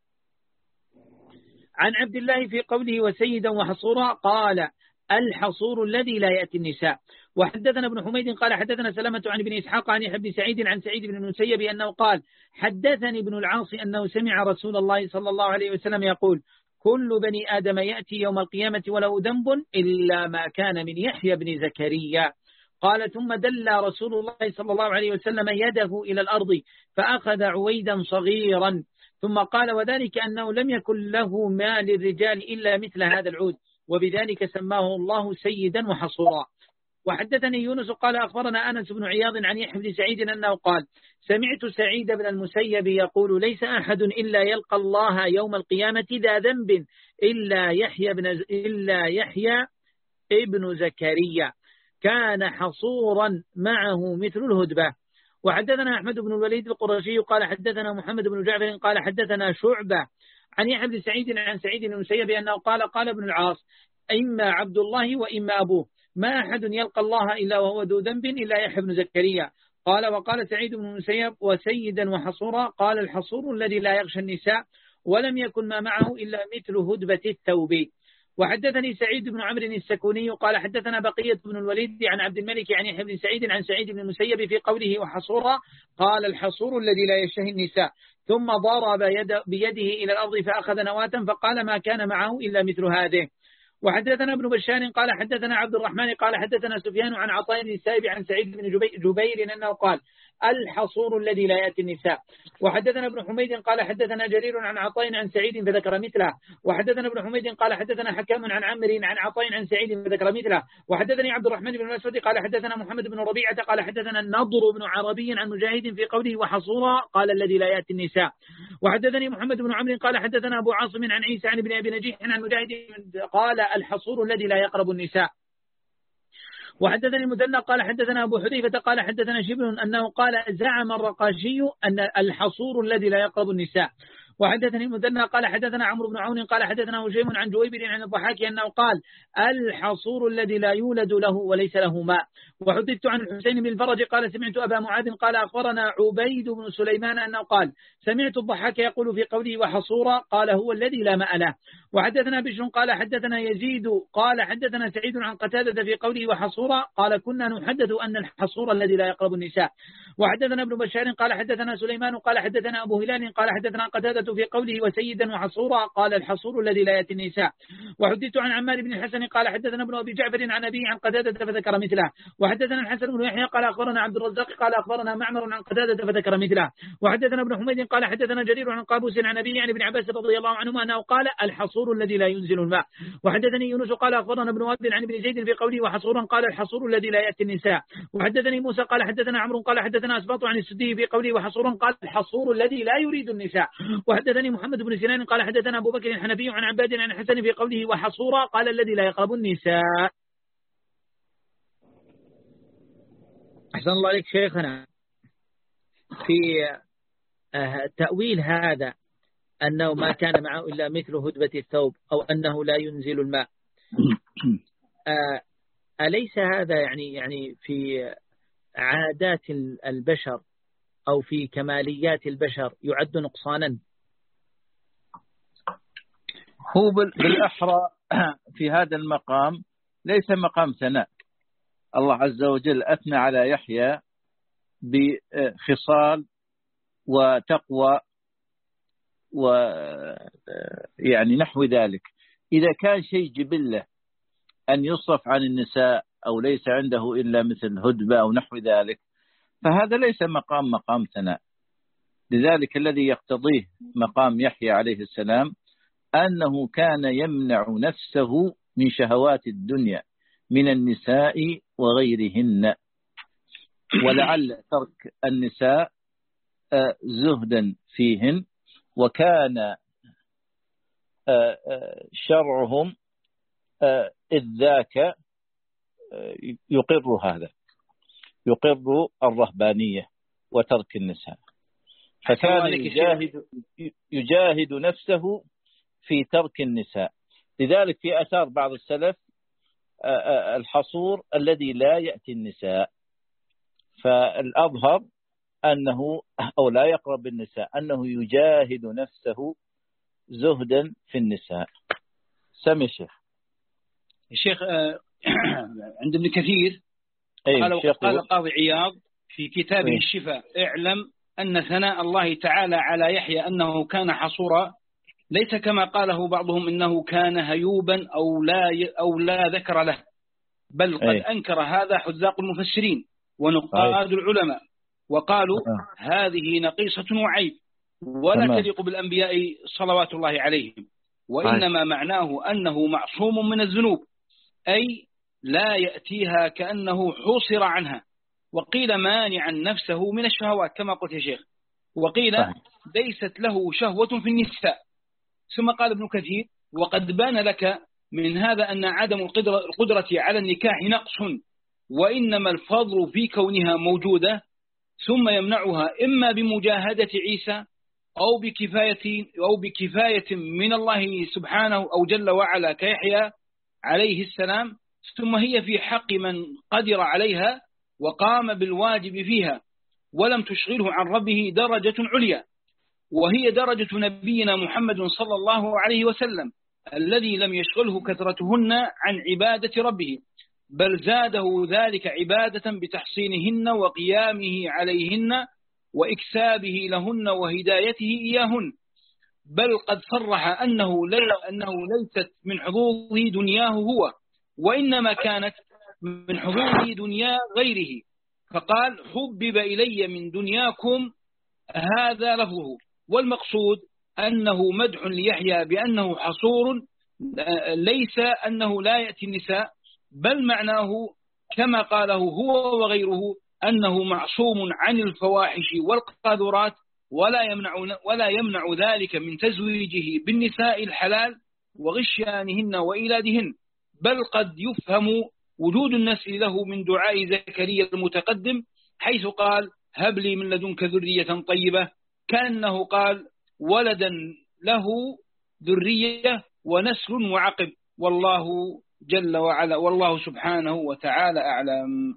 عن عبد الله في قوله وسيدا وحصورا قال الحصور الذي لا يأتي النساء. وحدثنا ابن حميد قال حدثنا سلمة عن ابن إسحاق عن ابن سعيد عن سعيد بن المسيب أنه قال حدثني ابن العاص أنه سمع رسول الله صلى الله عليه وسلم يقول كل بني آدم يأتي يوم القيامة وله ذنب إلا ما كان من يحيى بن زكريا. قال ثم دل رسول الله صلى الله عليه وسلم يده إلى الأرض فأخذ عويدا صغيرا ثم قال وذلك أنه لم يكن له ما للرجال إلا مثل هذا العود وبذلك سماه الله سيدا وحصورا. وحدثني يونس قال أخبرنا أنس بن عياض عن يحيى بن سعيد أنه قال سمعت سعيد بن المسيب يقول ليس أحد إلا يلقى الله يوم القيامة ذا ذنب إلا يحيى بن إلا يحيى ابن زكريا كان حصورا معه مثل الهدبة. وحدثنا أحمد بن الوليد القرشي قال حدثنا محمد بن جعفر قال حدثنا شعبة عن يحيى بن سعيد عن سعيد بن المسيب أنه قال قال ابن العاص إما عبد الله وإما أبوه ما أحد يلقى الله إلا وهو ذو ذنب إلا يحيى بن زكريا. قال وقال سعيد بن المسيب وسيدا وحصورا قال الحصور الذي لا يغشى النساء ولم يكن ما معه إلا مثل هدبة الثوب. وحدثني سعيد بن عمرو السكوني قال حدثنا بقية بن الوليد عن عبد الملك عن يحيى بن سعيد عن سعيد بن المسيب في قوله وحصورا قال الحصور الذي لا يشتهي النساء ثم ضرب يد بيده إلى الأرض فأخذ نواة فقال ما كان معه إلا مثل هذه. وحدثنا ابن بشار قال حدثنا عبد الرحمن قال حدثنا سفيان عن عطاء بن السائب عن سعيد بن جبير أنه قال الحصور الذي لا يأتي النساء. وحدثنا ابن حميد قال حدثنا جرير عن عطاء عن سعيد فذكر مثله. وحدثنا ابن حميد قال حدثنا حكام عن عمرو عن عطاء عن سعيد فذكر مثله. وحدثني عبد الرحمن بن الأسود قال حدثنا محمد بن ربيعة قال حدثنا النضر بن عربي عن مجاهد في قوله وحصورا قال الذي لا يأتي النساء. وحدثني محمد بن عمرو قال حدثنا أبو عاصم عن عيسى عن ابن أبي نجيح عن مجاهد قال الحصور الذي لا يقرب النساء. وحدثني المثنى قال حدثنا أبو حذيفة قال حدثنا شبل أنه قال زعم الرقاشي أن الحصور الذي لا يقرب النساء. وحدثني المثنى قال حدثنا عمرو بن عون قال حدثنا هشيم عن جويبر عن الضحاك أنه قال الحصور الذي لا يولد له وليس له ماء. وحدثت عن الحسين بن الفرج قال سمعت أبا معاذ قال أخبرنا عبيد بن سليمان أنه قال سمعت الضحاك يقول في قوله وحصورا قال هو الذي لا ماء له. وحدثنا بشر قال حدثنا يزيد قال حدثنا سعيد عن قتادة في قوله وحصورا قال كنا نحدث أن الحصور الذي لا يقرب النساء. وحدثنا ابن بشار قال حدثنا سليمان قال حدثنا أبو هلال قال حدثنا قتادة في قوله وسيدا وحصورا قال الحصور الذي لا يأتي النساء. وحدثت عن عمار بن الحسن قال حدثنا ابن أبي جعفر عن أبيه عن قتادة فذكر مثله. وحدثنا الحسن بن يحيى قال أخبرنا عبد الرزاق قال أخبرنا معمر عن قتادة فذكر مثله. وحدثنا ابن حميد قال حدثنا جرير عن قابوس عن أبيه عن ابن عباس رضي الله عنهما أنه قال الحصور الذي لا ينزل الماء. وحدثني يونس قال أخبرنا ابن وهب عن ابن زيد في قوله وحصورا قال الحصور الذي لا يأتي النساء. وحدثني موسى قال حدثنا عمرو قال حدثنا أسباط عن السدي في قوله وحصورا قال الحصور الذي لا يريد النساء. وحدثني محمد بن سنان قال حدثنا أبو بكر الحنفي عن عباد عن الحسن في قوله وحصورا قال الذي لا يقرب النساء. أحسن الله عليك شيخنا. في تأويل هذا أنه ما كان معه إلا مثل هدبة الثوب أو أنه لا ينزل الماء، أليس هذا يعني يعني في عادات البشر أو في كماليات البشر يعد نقصانا؟ هو بالأحرى في هذا المقام ليس مقام ثناء. الله عز وجل أثنى على يحيى بخصال وتقوى ويعني نحو ذلك. إذا كان شيء جبلة أن يصرف عن النساء أو ليس عنده إلا مثل هدبة أو نحو ذلك فهذا ليس مقام مقام ثناء. لذلك الذي يقتضيه مقام يحيى عليه السلام أنه كان يمنع نفسه من شهوات الدنيا من النساء وغيرهن، ولعل ترك النساء زهدا فيهن، وكان شرعهم إذ ذاك يقر هذا، يقر الرهبانية وترك النساء، فكان يجاهد, يجاهد نفسه في ترك النساء. لذلك في أثار بعض السلف الحصور الذي لا يأتي النساء، فالأظهر أنه أو لا يقرب النساء أنه يجاهد نفسه زهدا في النساء. سمي الشيخ. الشيخ عند ابن كثير قال قال القاضي عياض في كتابه الشفاء اعلم أن ثناء الله تعالى على يحيى أنه كان حصورا ليس كما قاله بعضهم إنه كان هيوبا أو لا أو لا ذكر له، بل قد أي. أنكر هذا حذاق المفسرين ونقاد العلماء وقالوا أه. هذه نقيصة وعيب ولا تمام. تليق بالأنبياء صلوات الله عليهم، وإنما أي. معناه أنه معصوم من الذنوب، أي لا يأتيها كأنه حوصر عنها، وقيل مانعا نفسه من الشهوات كما قلت يا شيخ، وقيل أي. ليست له شهوة في النساء. ثم قال ابن كثير وقد بان لك من هذا أن عدم القدرة على النكاح نقص، وإنما الفضل في كونها موجودة، ثم يمنعها إما بمجاهدة عيسى أو بكفاية أو بكفاية من الله سبحانه أو جل وعلا كيحيى عليه السلام، ثم هي في حق من قدر عليها وقام بالواجب فيها ولم تشغله عن ربه درجة عليا، وهي درجة نبينا محمد صلى الله عليه وسلم الذي لم يشغله كثرتهن عن عبادة ربه، بل زاده ذلك عبادة بتحصينهن وقيامه عليهن وإكسابه لهن وهدايته إياهن، بل قد صرح أنه, أنه ليست من حظوظه دنياه هو، وإنما كانت من حظوظه دنيا غيره، فقال حبب إلي من دنياكم، هذا لفظه. والمقصود أنه مدح ليحيى بأنه حصور، ليس أنه لا يأتي النساء، بل معناه كما قاله هو وغيره أنه معصوم عن الفواحش والقاذورات، ولا يمنع, ولا يمنع ذلك من تزويجه بالنساء الحلال وغشيانهن وإيلادهن، بل قد يفهم وجود النسل له من دعاء زكريا المتقدم، حيث قال هب لي من لدنك ذرية طيبة، كأنه قال ولدا له ذرية ونسل وعقب، والله جل وعلا والله سبحانه وتعالى أعلم.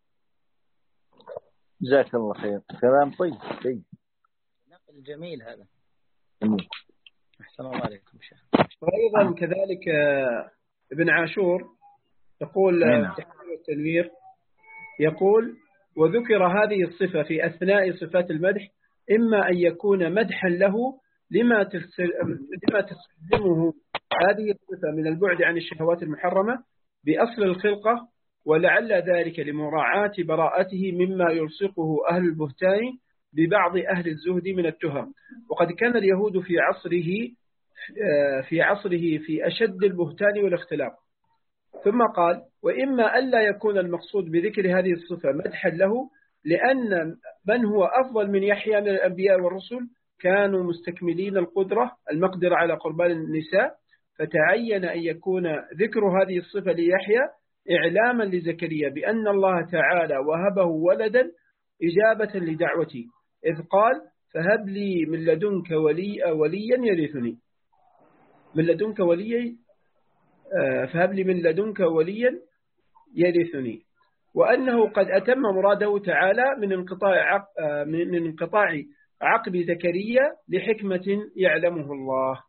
جزاك الله خير. كلام طيب طيب نقل جميل هذا. جميل. أحسن الله عليكم شيخ. وأيضا كذلك ابن عاشور يقول في التنوير، يقول وذكر هذه الصفة في أثناء صفات المدح إما أن يكون مدحا له لما تستلزمه هذه الصفة من البعد عن الشهوات المحرمة بأصل الخلقة، ولعل ذلك لمراعاة براءته مما يلصقه أهل البهتان ببعض أهل الزهد من التهم، وقد كان اليهود في عصره في عصره في أشد البهتان والاختلاق. ثم قال وإما ألا يكون المقصود بذكر هذه الصفة مدحا له لأن من هو أفضل من يحيى من الأنبياء والرسل كانوا مستكملين القدرة المقدرة على قربان النساء، فتعين أن يكون ذكر هذه الصفة ليحيى إعلاما لزكريا بأن الله تعالى وهبه ولدا إجابة لدعوته، إذ قال فهب لي من لدنك ولي وليا يرثني من لدنك وليا فهب لي من لدنك وليا يرثني، وأنه قد أتم مراده تعالى من انقطاع من انقطاع عقب زكريا لحكمة يعلمه الله.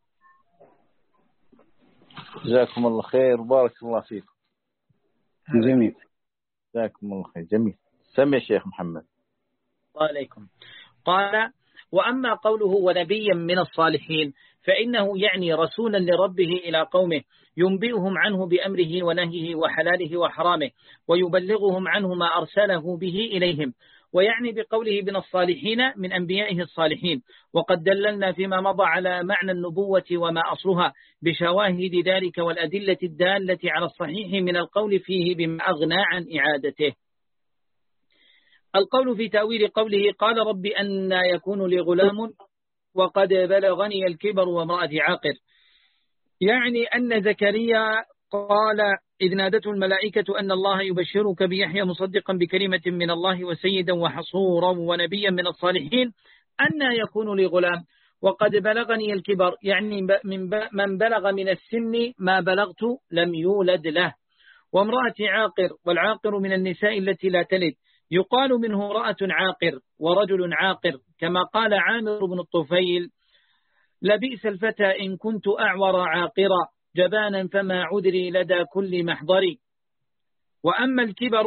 جزاكم الله خير وبارك الله فيكم. جميل. جزاكم الله خير. جميل. سمي الشيخ محمد. عليكم. قال وأما قوله ونبيا من الصالحين فإنه يعني رسولا لربه إلى قومه ينبئهم عنه بأمره ونهيه وحلاله وحرامه ويبلغهم عنه ما أرسله به إليهم، ويعني بقوله من الصالحين من أنبيائه الصالحين، وقد دللنا فيما مضى على معنى النبوة وما أصلها بشواهد ذلك والأدلة الدالة على الصحيح من القول فيه بما أغنى عن إعادته. القول في تأويل قوله قال رب أن يكون لي غلام وقد بلغني الكبر وامرأتي عاقر، يعني أن زكريا قال إذ نادته الملائكة أن الله يبشرك بيحيى مصدقا بكلمة من الله وسيدا وحصورا ونبيا من الصالحين أن يكون لي غلام وقد بلغني الكبر، يعني من بلغ من السن ما بلغت لم يولد له، وامرأتي عاقر، والعاقر من النساء التي لا تلد، يقال منه امرأة عاقر ورجل عاقر، كما قال عامر بن الطفيل لبئس الفتى إن كنت أعور عاقرا جبانا فما عذري لدى كل محضري. وأما الكبر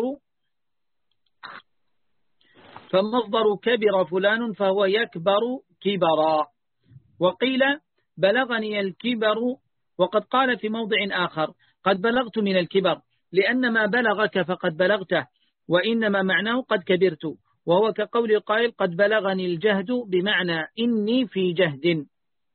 فمصدر كبر فلان فهو يكبر كبرا، وقيل بلغني الكبر، وقد قال في موضع آخر قد بلغت من الكبر لأن ما بلغك فقد بلغته، وإنما معناه قد كبرت، وهو كقول قائل قد بلغني الجهد بمعنى إني في جهد.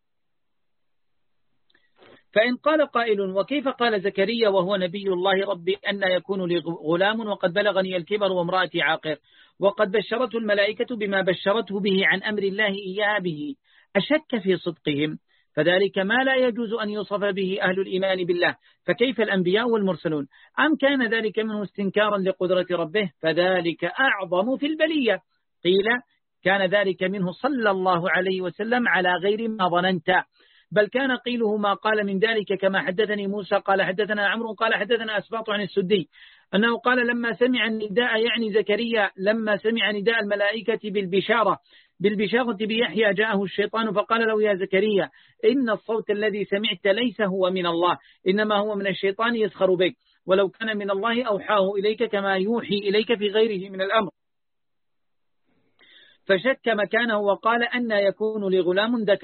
فإن قال قائل وكيف قال زكريا وهو نبي الله ربي أن يكون لي غلام وقد بلغني الكبر وامرأتي عاقر وقد بشرته الملائكة بما بشرته به عن أمر الله إياه به، أشك في صدقهم، فذلك ما لا يجوز أن يوصف به أهل الإيمان بالله، فكيف الأنبياء والمرسلون؟ أم كان ذلك منه استنكارا لقدرة ربه فذلك أعظم في البلية؟ قيل كان ذلك منه صلى الله عليه وسلم على غير ما ظننت، بل كان قيله ما قال من ذلك كما حدثني موسى قال حدثنا عمرو قال حدثنا أسباط عن السدي أنه قال لما سمع النداء يعني زكريا لما سمع نداء الملائكة بالبشارة بالبشارة بيحيى جاءه الشيطان فقال له يا زكريا إن الصوت الذي سمعت ليس هو من الله إنما هو من الشيطان يسخر بك، ولو كان من الله أوحاه إليك كما يوحي إليك في غيره من الأمر. فشك مكانه وقال أن يكون لغلام ذكر،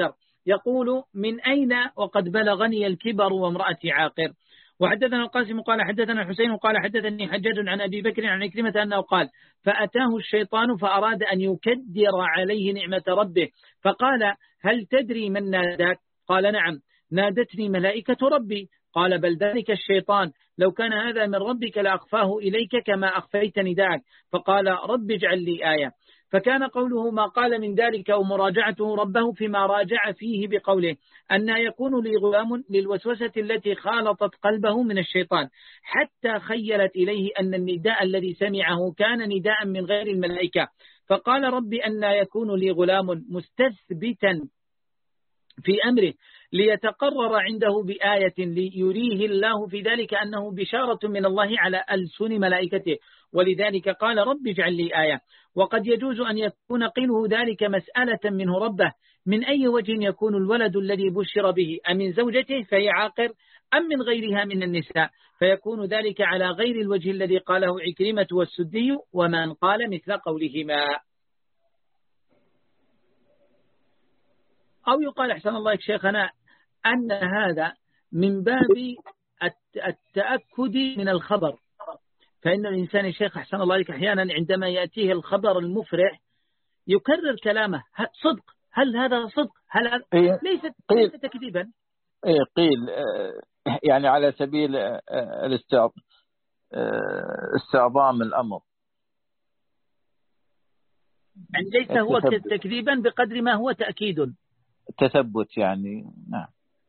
يقول من أين وقد بلغني الكبر وامرأتي عاقر. وحدثنا القاسم قال حدثنا الحسين قال حدثني حجاج عن أبي بكر عن عكرمة أنه قال فأتاه الشيطان فأراد أن يكدر عليه نعمة ربه فقال هل تدري من ناداك؟ قال نعم نادتني ملائكة ربي. قال بل ذلك الشيطان لو كان هذا من ربك لأخفاه إليك كما أخفيت نداءك. فقال رب اجعل لي آية. فكان قوله ما قال من ذلك ومراجعته ربه فيما راجع فيه بقوله أن يكون لي غلام للوسوسة التي خالطت قلبه من الشيطان حتى خيلت إليه أن النداء الذي سمعه كان نداء من غير الملائكة. فقال رب أن يكون لي غلام مستثبتا في أمره ليتقرر عنده بآية ليريه الله في ذلك أنه بشارة من الله على ألسن ملائكته ولذلك قال رب اجعل لي آية. وقد يجوز أن يكون قيله ذلك مسألة منه ربه من أي وجه يكون الولد الذي بشر به أمن زوجته فهي عاقر أم من غيرها من النساء فيكون ذلك على غير الوجه الذي قاله عكرمة والسدي ومن قال مثل قولهما. أو يقال أحسن الله شيخنا أن هذا من باب التأكد من الخبر فإن الإنسان الشيخ أحسن الله لك أحيانا عندما يأتيه الخبر المفرح يكرر كلامه صدق هل هذا صدق هل هذا إيه ليس قيل ليس تكذيبا إيه قيل يعني على سبيل استعظام الأمر يعني ليس هو تكذيبا بقدر ما هو تأكيد تثبت يعني. نعم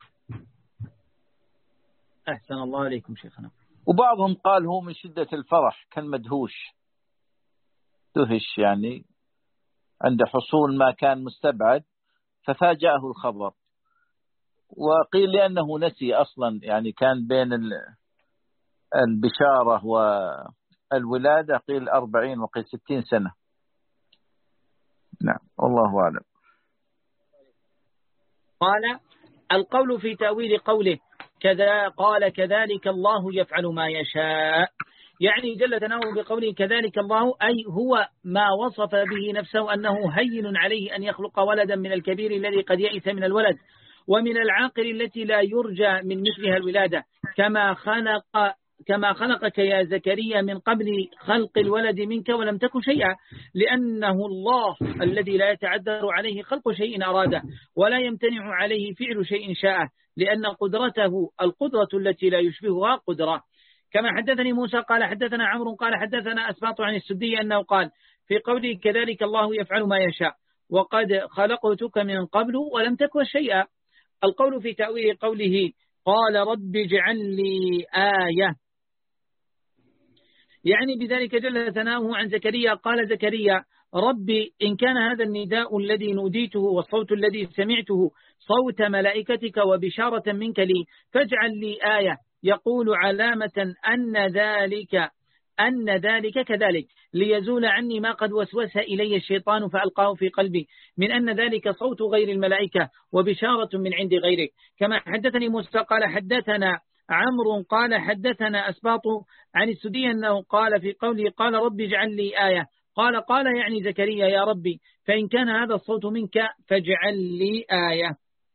أحسن الله عليكم شيخنا. وبعضهم قال هو من شدة الفرح كان مدهوش دهش يعني عند حصول ما كان مستبعد ففاجأه الخبر. وقيل لأنه نسي أصلا يعني كان بين البشارة والولادة قيل أربعين وقيل ستين سنة. نعم والله أعلم. قال القول في تأويل قوله كذا قال كذلك الله يفعل ما يشاء يعني جل ثناؤه بقوله كذلك الله أي هو ما وصف به نفسه أنه هين عليه أن يخلق ولدا من الكبير الذي قد يئس من الولد ومن العاقل التي لا يرجى من مثلها الولادة كما خلق كما خلقك يا زكريا من قبل خلق الولد منك ولم تكن شيئا لأنه الله الذي لا يتعذر عليه خلق شيء أراده ولا يمتنع عليه فعل شيء شاءه لأن قدرته القدرة التي لا يشبهها قدرة. كما حدثني موسى قال حدثنا عمرو قال حدثنا أسباط عن السدي أنه قال في قوله كذلك الله يفعل ما يشاء وقد خلقتك من قبل ولم تكن شيئا. القول في تأويل قوله قال رب اجعل لي آية يعني بذلك جل ثناؤه عن زكريا قال زكريا ربي إن كان هذا النداء الذي نوديته والصوت الذي سمعته صوت ملائكتك وبشارة منك لي فاجعل لي آية يقول علامة أن ذلك أن ذلك كذلك ليزول عني ما قد وسوس إلي الشيطان فألقاه في قلبي من أن ذلك صوت غير الملائكة وبشارة من عند غيرك. كما حدثني موسى قال حدثنا عمرو قال حدثنا أسباط عن السدي أنه قال في قوله قال ربي اجعل لي آية قال قال يعني زكريا يا ربي فإن كان هذا الصوت منك فاجعل لي آية.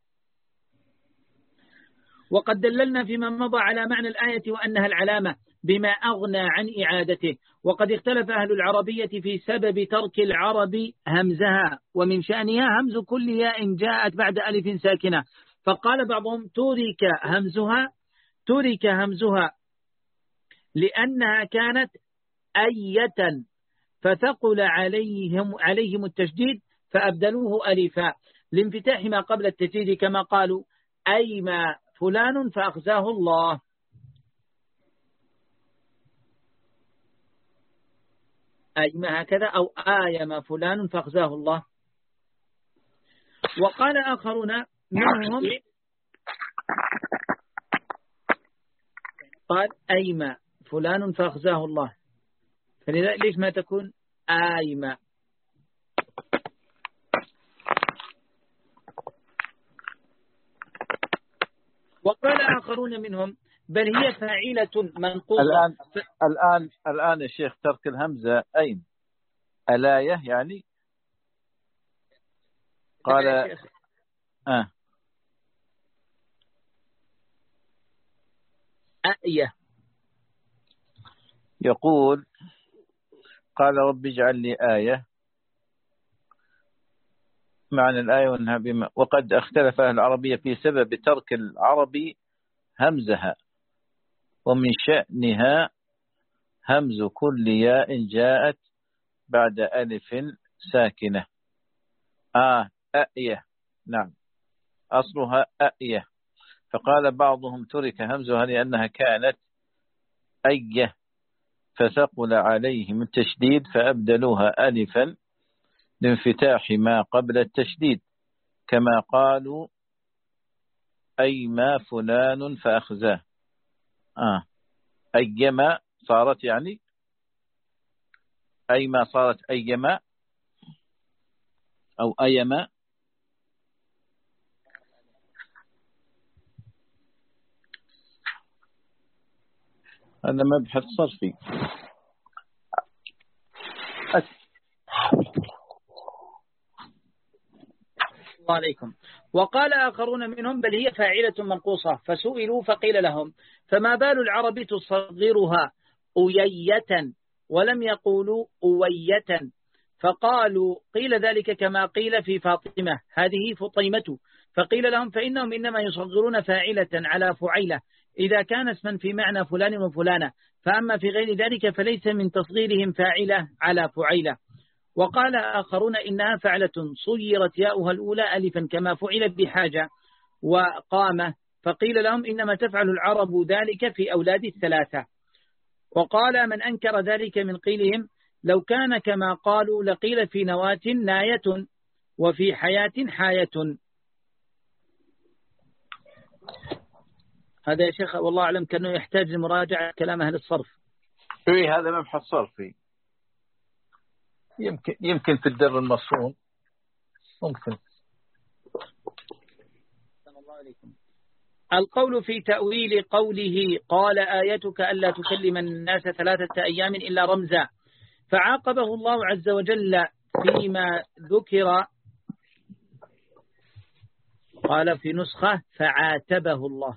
وقد دللنا فيما مضى على معنى الآية وأنها العلامة بما أغنى عن إعادته. وقد اختلف أهل العربية في سبب ترك العرب همزها ومن شأنها همز كل ياء جاءت بعد ألف ساكنة فقال بعضهم ترك همزها ترك همزها لأنها كانت أية فثقل عليهم عليهم التشديد فأبدلوه ألفا لانفتاح ما قبل التشديد كما قالوا أيما فلان فأخزاه الله. أيما هكذا أو آيما فلان فأخزاه الله. وقال آخرون منهم قال أيما فلان فأخزاه الله فلذلك ليش ما تكون آيما. وقال آخرون منهم بل هي فاعلة منقوصة. الآن ف... الآن الآن الشيخ ترك الهمزة أين الآية يعني قال آه أأية. يقول قال رب اجعل لي آية، معنى الآية وأنها بما وقد اختلف أهل العربية في سبب ترك العربي همزها، ومن شأنها همز كل ياء جاءت بعد ألف ساكنة. آه أأية، نعم أصلها أأية، فقال بعضهم ترك همزها لأنها كانت أية فثقل عليهم التشديد فأبدلوها ألفا لانفتاح ما قبل التشديد، كما قالوا أي ما فلان فأخزاه. آه أيما صارت يعني أيما صارت أيما أو أيما. هذا مبحث صرفي. الله عليكم. وقال آخرون منهم بل هي فاعلة منقوصة، فسئلوا فقيل لهم فما بال العرب تصغرها أيية ولم يقولوا أوية؟ فقالوا قيل ذلك كما قيل في فاطمة هذه فطيمة، فقيل لهم فإنهم إنما يصغرون فاعلة على فعيلة إذا كان اسما في معنى فلان وفلانة، فأما في غير ذلك فليس من تصغيرهم فاعلة على فعيلة. وقال آخرون إنها فعلة صيرت ياؤها الأولى ألفا كما فعل بحاجة وقامة، فقيل لهم إنما تفعل العرب ذلك في أولاد الثلاثة. وقال من أنكر ذلك من قيلهم لو كان كما قالوا لقيل في نواة ناية وفي حياة حاية. هذا يا شيخ والله أعلم كأنه يحتاج لمراجعة كلام أهل الصرف. إيه هذا مبحث صرفي، يمكن يمكن في الدر المصون ممكن. القول في تأويل قوله قال آيتك ألا تكلم الناس ثلاثة أيام إلا رمزا، فعاقبه الله عز وجل فيما ذكر، قال في نسخة فعاتبه الله،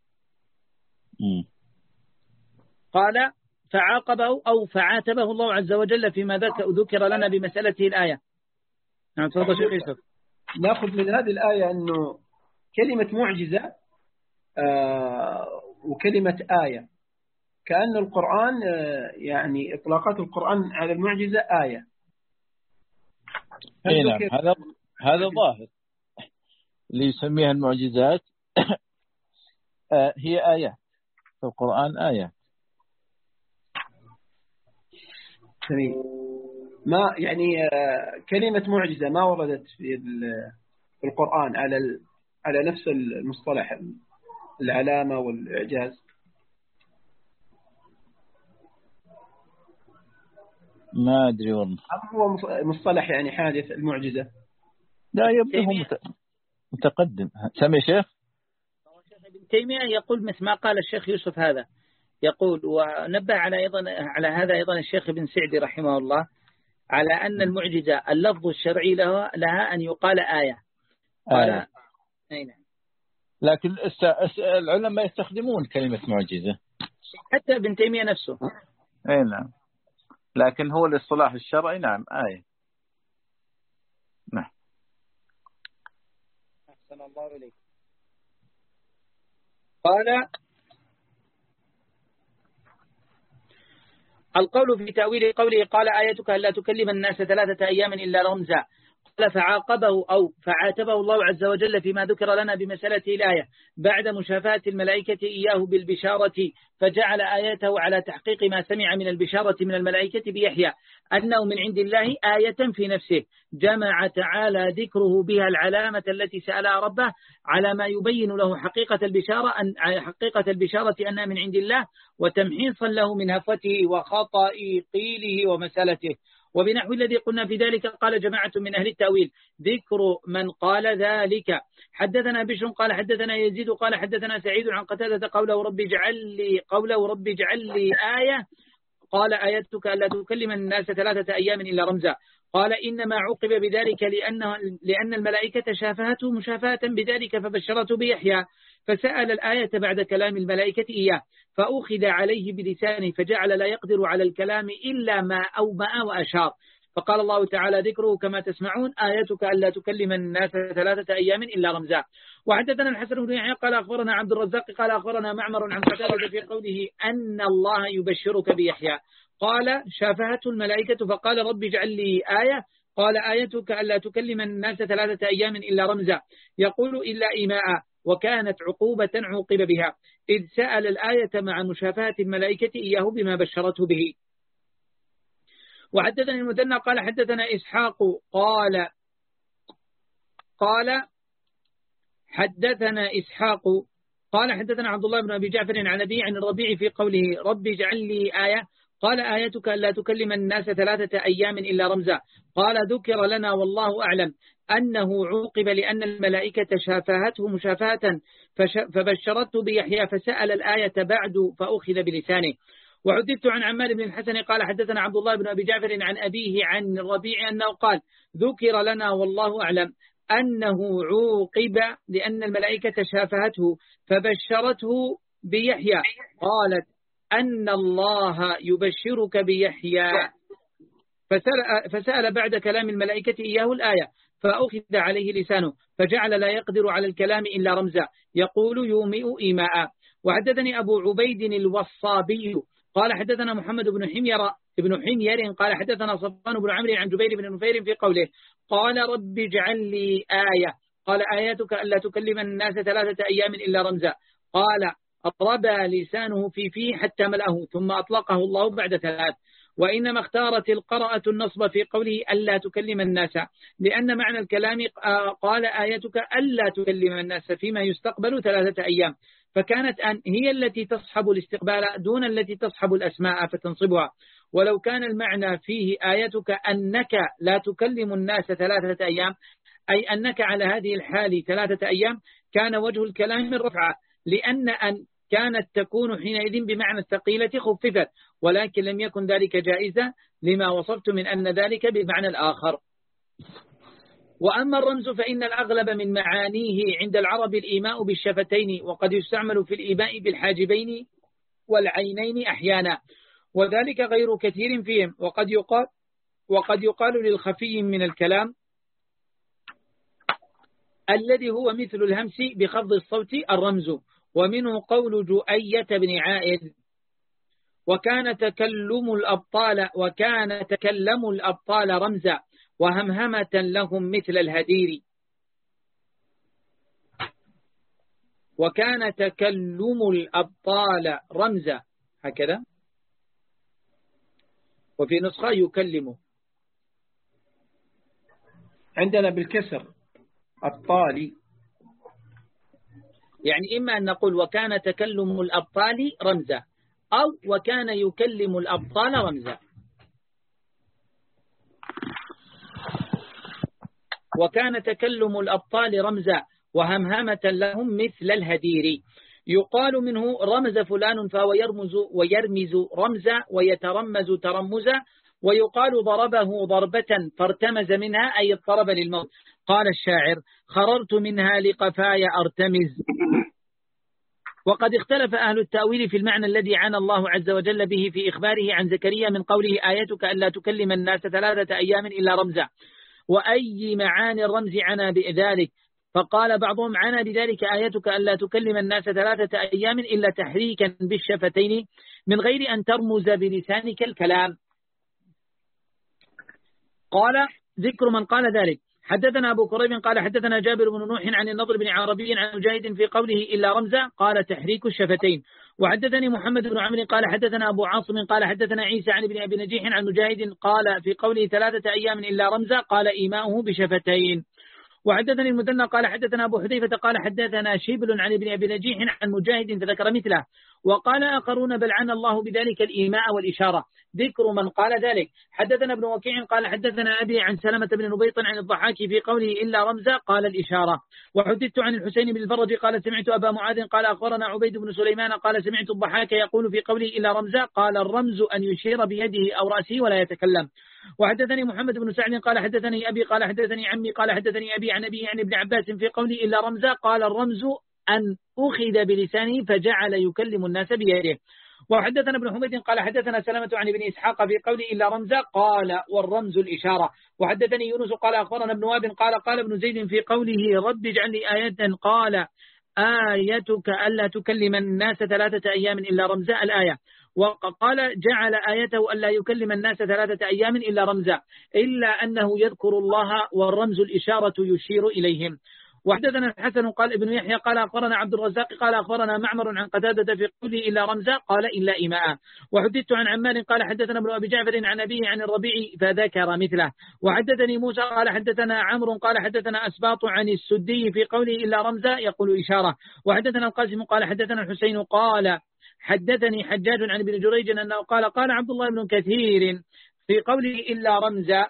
قال فعاقبه أو فعاتبه الله عز وجل فيما ذكر لنا بمسألته الآية. نعم تفضل شيخ يوسف. نأخذ من هذه الآية أنه كلمة معجزة آه وكلمة آية، كأن القرآن آه يعني إطلاقات القرآن على المعجزة آية. أي نعم هذا هذا ظاهر اللي يسميها المعجزات آه هي آيات في القرآن، آيات. ما يعني كلمة معجزة ما وردت في القرآن على على نفس المصطلح العلامة والإعجاز. ما أدري والله. هو مصطلح يعني حادث المعجزة؟ لا يبدو متقدم. سمي شيخ ابن تيمية يقول مثل ما قال الشيخ يوسف هذا، يقول ونبه على أيضا على هذا أيضا الشيخ ابن سعدي رحمه الله على أن المعجزة اللفظ الشرعي لها, لها أن يقال آية. قال آية. أين؟ لكن العلماء يستخدمون كلمة معجزة حتى ابن تيمية نفسه. أي نعم، لكن هو الاصطلاح الشرعي نعم آية. نعم. أحسن الله إليك. قال القول في تأويل قوله قال آيتك ألا تكلم الناس ثلاثة أيام إلا رمزا، قال فعاقبه أو فعاتبه الله عز وجل فيما ذكر لنا بمسألة الآية بعد مشافاة الملائكة إياه بالبشارة، فجعل آياته على تحقيق ما سمع من البشارة من الملائكة بيحيى أنه من عند الله آية في نفسه، جمع تعالى ذكره بها العلامة التي سألها ربه على ما يبين له حقيقة البشارة أن حقيقة البشارة أنها من عند الله، وتمحيصا له من هفوته وخطأ قيله ومسألته. وبنحو الذي قلنا في ذلك قال جماعة من أهل التأويل ذكر من قال ذلك. حدثنا بشر قال حدثنا يزيد قال حدثنا سعيد عن قتادة قوله رب اجعل لي قوله رب اجعل لي آية، قال آيتك ألا تكلم الناس ثلاثة أيام إلا رمزا. قال إنما عوقب بذلك لأنه لأن الملائكة شافهته مشافهة بذلك فبشرته بيحيى، فسأل الآية بعد كلام الملائكة إياه فأخذ عليه بلسانه فجعل لا يقدر على الكلام إلا ما أومأ وأشار. فقال الله تعالى ذكره كما تسمعون آيتك ألا تكلم الناس ثلاثة أيام إلا رمزا. وحدثنا الحسن بن يحيى قال أخبرنا عبد الرزاق قال أخبرنا معمر عن قتادة في قوله أن الله يبشرك بيحيى قال شافهته الملائكة فقال رب اجعل لي آية قال آيتك ألا تكلم الناس ثلاثة أيام إلا رمزا يقول إلا إيماء وكانت عقوبة عوقب بها إذ سأل الآية مع مشافهة الملائكة إياه بما بشرته به. وحدثنا المثنى قال حدثنا إسحاق قال قال حدثنا إسحاق قال حدثنا عبد الله بن أبي جعفر عن أبي عن الربيع في قوله رب اجعل لي آية قال آيتك ألا تكلم الناس ثلاثة أيام إلا رمزا قال ذكر لنا والله أعلم أنه عوقب لأن الملائكة شافهته مشافهة فبشرته بيحيى فسأل الآية بعد فأخذ بلسانه. وحدثت عن عمار بن الحسن قال حدثنا عبد الله بن أبي جعفر عن أبيه عن الربيع أنه قال ذكر لنا والله أعلم أنه عوقب لأن الملائكة شافهته فبشرته بيحيى قالت أن الله يبشرك بيحيى فسأل, فسأل بعد كلام الملائكة إياه الآية فأخذ عليه لسانه فجعل لا يقدر على الكلام إلا رمزا يقول يومئ إيماء. وحدثني أبو عبيد الوصابي قال حدثنا محمد بن حمير ابن حمير قال حدثنا صفوان بن عمرو عن جبير بن نفير في قوله قال رب اجعل لي آية قال آياتك ألا تكلم الناس ثلاثة أيام إلا رمزا قال أطربى لسانه في فيه حتى ملأه ثم أطلقه الله بعد ثلاث. وإنما اختارت القراءة النصب في قوله ألا تكلم الناس لأن معنى الكلام قال آيتك ألا تكلم الناس فيما يستقبل ثلاثة أيام فكانت أن هي التي تصحب الاستقبال دون التي تصحب الأسماء فتنصبها. ولو كان المعنى فيه آيتك أنك لا تكلم الناس ثلاثة أيام أي أنك على هذه الحال ثلاثة أيام كان وجه الكلام من رفعه لأن أن كانت تكون حينئذ بمعنى الثقيلة خففت ولكن لم يكن ذلك جائزا لما وصفت من أن ذلك بمعنى الآخر. وأما الرمز فإن الأغلب من معانيه عند العرب الإيماء بالشفتين وقد يستعمل في الإيماء بالحاجبين والعينين أحيانا وذلك غير كثير فيهم. وقد يقال, وقد يقال للخفي من الكلام الذي هو مثل الهمس بخفض الصوت الرمز ومنه قول جؤية بن عائد وكان تكلم الأبطال وكان تكلم الأبطال رمزا وهمهمة لهم مثل الهدير وكان تكلم الأبطال رمزا هكذا وفي نسخة يكلمه عندنا بالكسر الطالي يعني إما أن نقول وكان تكلم الأبطال رمزا أو وكان يكلم الأبطال رمزا. وكان تكلم الأبطال رمزا وهمهمة لهم مثل الهدير يقال منه رمز فلان فهو يرمز ويرمز رمزا ويترمز ترمزا ويقال ضربه ضربة فارتمز منها أي اضطرب للموت. قال الشاعر خررت منها لقفايا أرتمز. وقد اختلف أهل التأويل في المعنى الذي عنى الله عز وجل به في إخباره عن زكريا من قوله آيتك ألا تكلم الناس ثلاثة أيام إلا رمزا وأي معاني الرمز عنا بذلك فقال بعضهم عنا بذلك آيتك ألا تكلم الناس ثلاثة أيام إلا تحريكا بالشفتين من غير أن ترمز بلسانك الكلام. قال ذكر من قال ذلك حدثنا أبو كريب قال حدثنا جابر بن نوح عن النضر بن عربي عن مجاهد في قوله إلا رمزا قال تحريك الشفتين. وحدثني محمد بن عمرو قال حدثنا أبو عاصم قال حدثنا عيسى عن ابن أبي نجيح عن مجاهد قال في قوله ثلاثة أيام إلا رمزا قال إيماؤه بشفتين. وحدثني المثنى قال حدثنا أبو حذيفة قال حدثنا شبل عن ابن أبي نجيح عن مجاهد فذكر مثله. وقال آخرون بل عن الله بذلك الإيماء والإشارة ذكر من قال ذلك. حدثنا ابن وكيع قال حدثنا أبي عن سلمة بن نبيط عن الضحاك في قوله إلا رمزا قال الإشارة. وحدثت عن الحسين بن الفرج قال سمعت أبا معاذ قال أخبرنا عبيد بن سليمان قال سمعت الضحاك يقول في قوله إلا رمزا قال الرمز أن يشير بيده أو رأسه ولا يتكلم. وحدثني محمد بن سعد قال حدثني أبي قال حدثني عمي قال حدثني أبي عن أبي عن ابن عباس في قوله إلا رمزا قال الرمز أن أخذ بلسانه فجعل يكلم الناس بيده. وحدثنا ابن حميد قال حدثنا سلمة عن ابن إسحاق في قوله إلا رمزا قال والرمز الإشارة. وحدثني يونس قال أخبرنا ابن وهب قال قال ابن زيد في قوله رب اجعل لي آية قال آيتك ألا تكلم الناس ثلاثة أيام إلا رمزا الآية. وقال جعل آيته ألا يكلم الناس ثلاثة أيام إلا رمزا إلا أنه يذكر الله والرمز الإشارة يشير إليهم. وحدثنا الحسن قال ابن يحيى قال أخبرنا عبد الرزاق قال أخبرنا معمر عن قتادة في قوله إلا رمزا قال إلا إماء. وحدثت عن عمار قال حدثنا ابن أبي جعفر عن أبيه عن الربيع فذكر مثله. وحدثني موسى قال حدثنا عمرو قال حدثنا أسباط عن السدي في قوله إلا رمزا يقول إشارة. وحدثنا القاسم قال حدثنا الحسين قال حدثني حجاج عن ابن جريج أنه قال قال عبد الله بن كثير في قوله إلا رمزا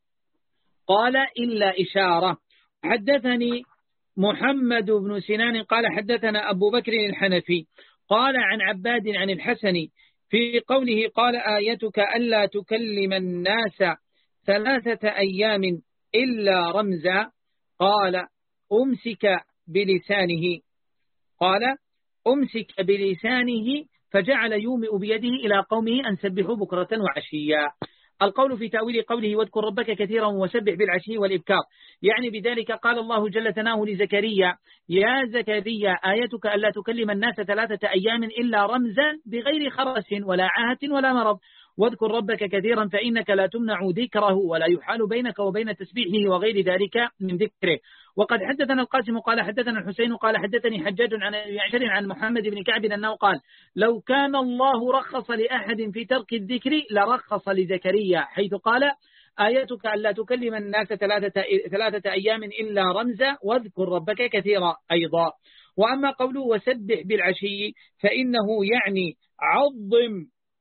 قال إلا إشارة. حدثني محمد بن سنان قال حدثنا أبو بكر الحنفي قال عن عباد عن الحسن في قوله قال آيتك ألا تكلم الناس ثلاثة أيام إلا رمزا قال أمسك بلسانه قال أمسك بلسانه فجعل يومئ بيده إلى قومه أن سبحوا بكرة وعشيا. القول في تأويل قوله واذكر ربك كثيرا وسبح بالعشي والإبكار، يعني بذلك قال الله جل ثناه لزكريا يا زكريا آيتك ألا تكلم الناس ثلاثة أيام إلا رمزا بغير خرس ولا عاهة ولا مرض، واذكر ربك كثيرا فإنك لا تمنع ذكره ولا يحال بينك وبين تسبيحه وغير ذلك من ذكره. وقد حدثنا القاسم قال حدثنا الحسين قال حدثني حجاج عن يعشر عن محمد بن كعب أنه قال لو كان الله رخص لأحد في ترك الذكر لرخص لزكريا حيث قال آياتك ألا تكلم الناس ثلاثة, ثلاثة أيام إلا رمزا واذكر ربك كثيرا أيضا. وأما قوله وسبح بالعشي فإنه يعني عظم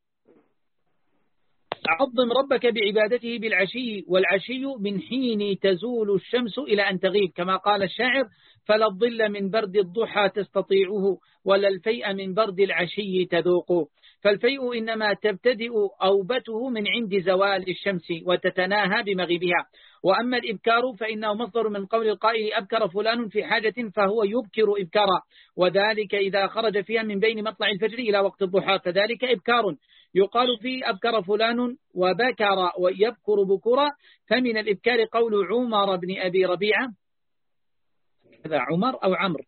عظم ربك بعبادته بالعشي، والعشي من حين تزول الشمس إلى أن تغيب كما قال الشاعر فلا الظل من برد الضحى تستطيعه ولا الفيء من برد العشي تذوق. فالفيء إنما تبتدئ أوبته من عند زوال الشمس وتتناهى بمغيبها. وأما الإبكار فإنه مصدر من قول القائل أبكر فلان في حاجة فهو يبكر إبكارا، وذلك إذا خرج فيها من بين مطلع الفجر إلى وقت الضحى فذلك إبكار. يقال فيه أبكر فلان وبكر ويبكر بكرا. فمن الإبكار قول عمر بن أبي ربيعة هذا عمر أو عمرو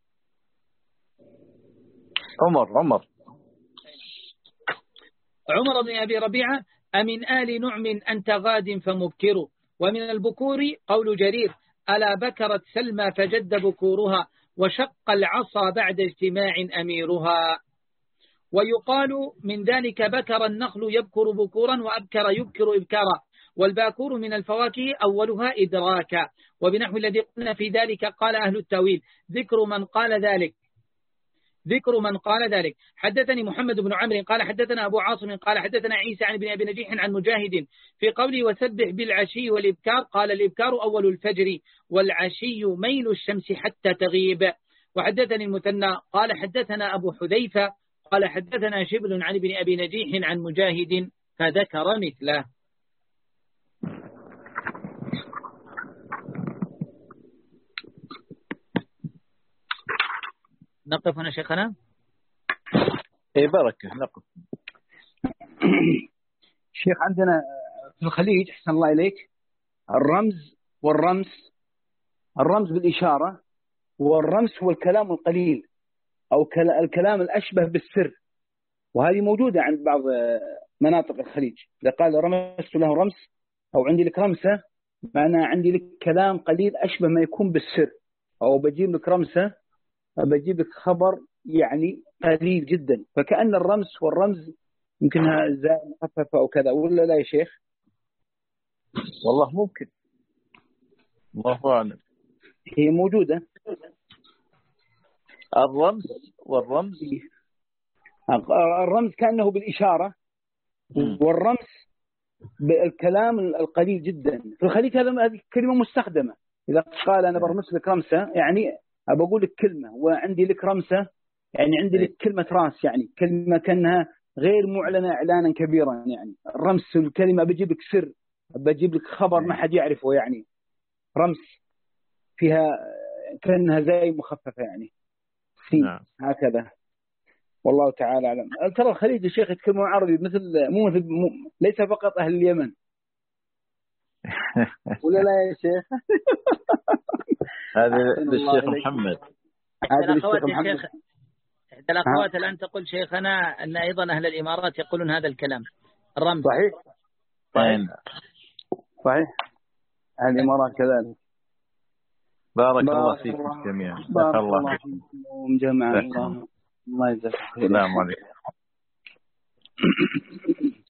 عمر عمر عمر بن أبي ربيعة أمن آل نعم أنت غاد فمبكر. ومن البكور قول جرير ألا بكرت سلمى فجد بكورها وشق العصا بعد اجتماع أميرها. ويقال من ذلك بكر النخل يبكر بكورا وأبكر يبكر إبكارا. والباكور من الفواكه أولها إدراكا. وبنحو الذي قلنا في ذلك قال أهل التأويل ذكر من قال ذلك ذكر من قال ذلك. حدثني محمد بن عمرو قال حدثنا أبو عاصم قال حدثنا عيسى عن ابن أبي نجيح عن مجاهد في قوله وسبح بالعشي والإبكار قال الإبكار أول الفجر والعشي ميل الشمس حتى تغيب. وحدثني المثنى قال حدثنا أبو حذيفة قال حدثنا شبل عن ابن أبي نجيح عن مجاهد فذكر مثله. نقف هنا شيخنا. اي بركة نقف. شيخ عندنا في الخليج أحسن الله إليك الرمز والرمس، الرمز بالإشارة والرمس هو الكلام القليل أو الكلام الأشبه بالسر، وهذه موجودة عند بعض مناطق الخليج. إذا قال رمست له رمس أو عندي لك رمسة معناه عندي لك كلام قليل أشبه ما يكون بالسر، أو بجيب لك رمسة بجيب لك خبر يعني قليل جدا. فكأن الرمس والرمز يمكنها زاء مخففة أو كذا، ولا لا يا شيخ؟ والله ممكن، الله أعلم. هي موجودة الرمز والرمز. الرمز كأنه بالإشارة والرمز بالكلام القليل جدا. في الخليج هذه كلمة مستخدمة. إذا قال أنا برمس لك رمسة يعني أقول لك كلمة، وعندي لك رمسة يعني عندي لك كلمة راس، يعني كلمة كأنها غير معلنة إعلانا كبيرا. يعني الرمس الكلمة بجيب لك سر، بجيب لك خبر ما حد يعرفه، يعني رمس فيها كأنها زي مخففة يعني. سين نعم. هكذا والله تعالى أعلم. ترى الخليج يا شيخ يتكلمون عربي مثل مو مثل مو ليس فقط أهل اليمن ولا لا يا شيخ؟ هذا للشيخ محمد. هذا الأخوات يا شيخ، إحدى الأخوات الآن تقول شيخنا أن أيضا أهل الإمارات يقولون هذا الكلام الرمز. صحيح صحيح صحيح أهل الإمارات كذلك. بارك, بارك الله فيكم جميعا. بارك الله فيكم جميعا. الله الله يجزاك خير. السلام عليكم.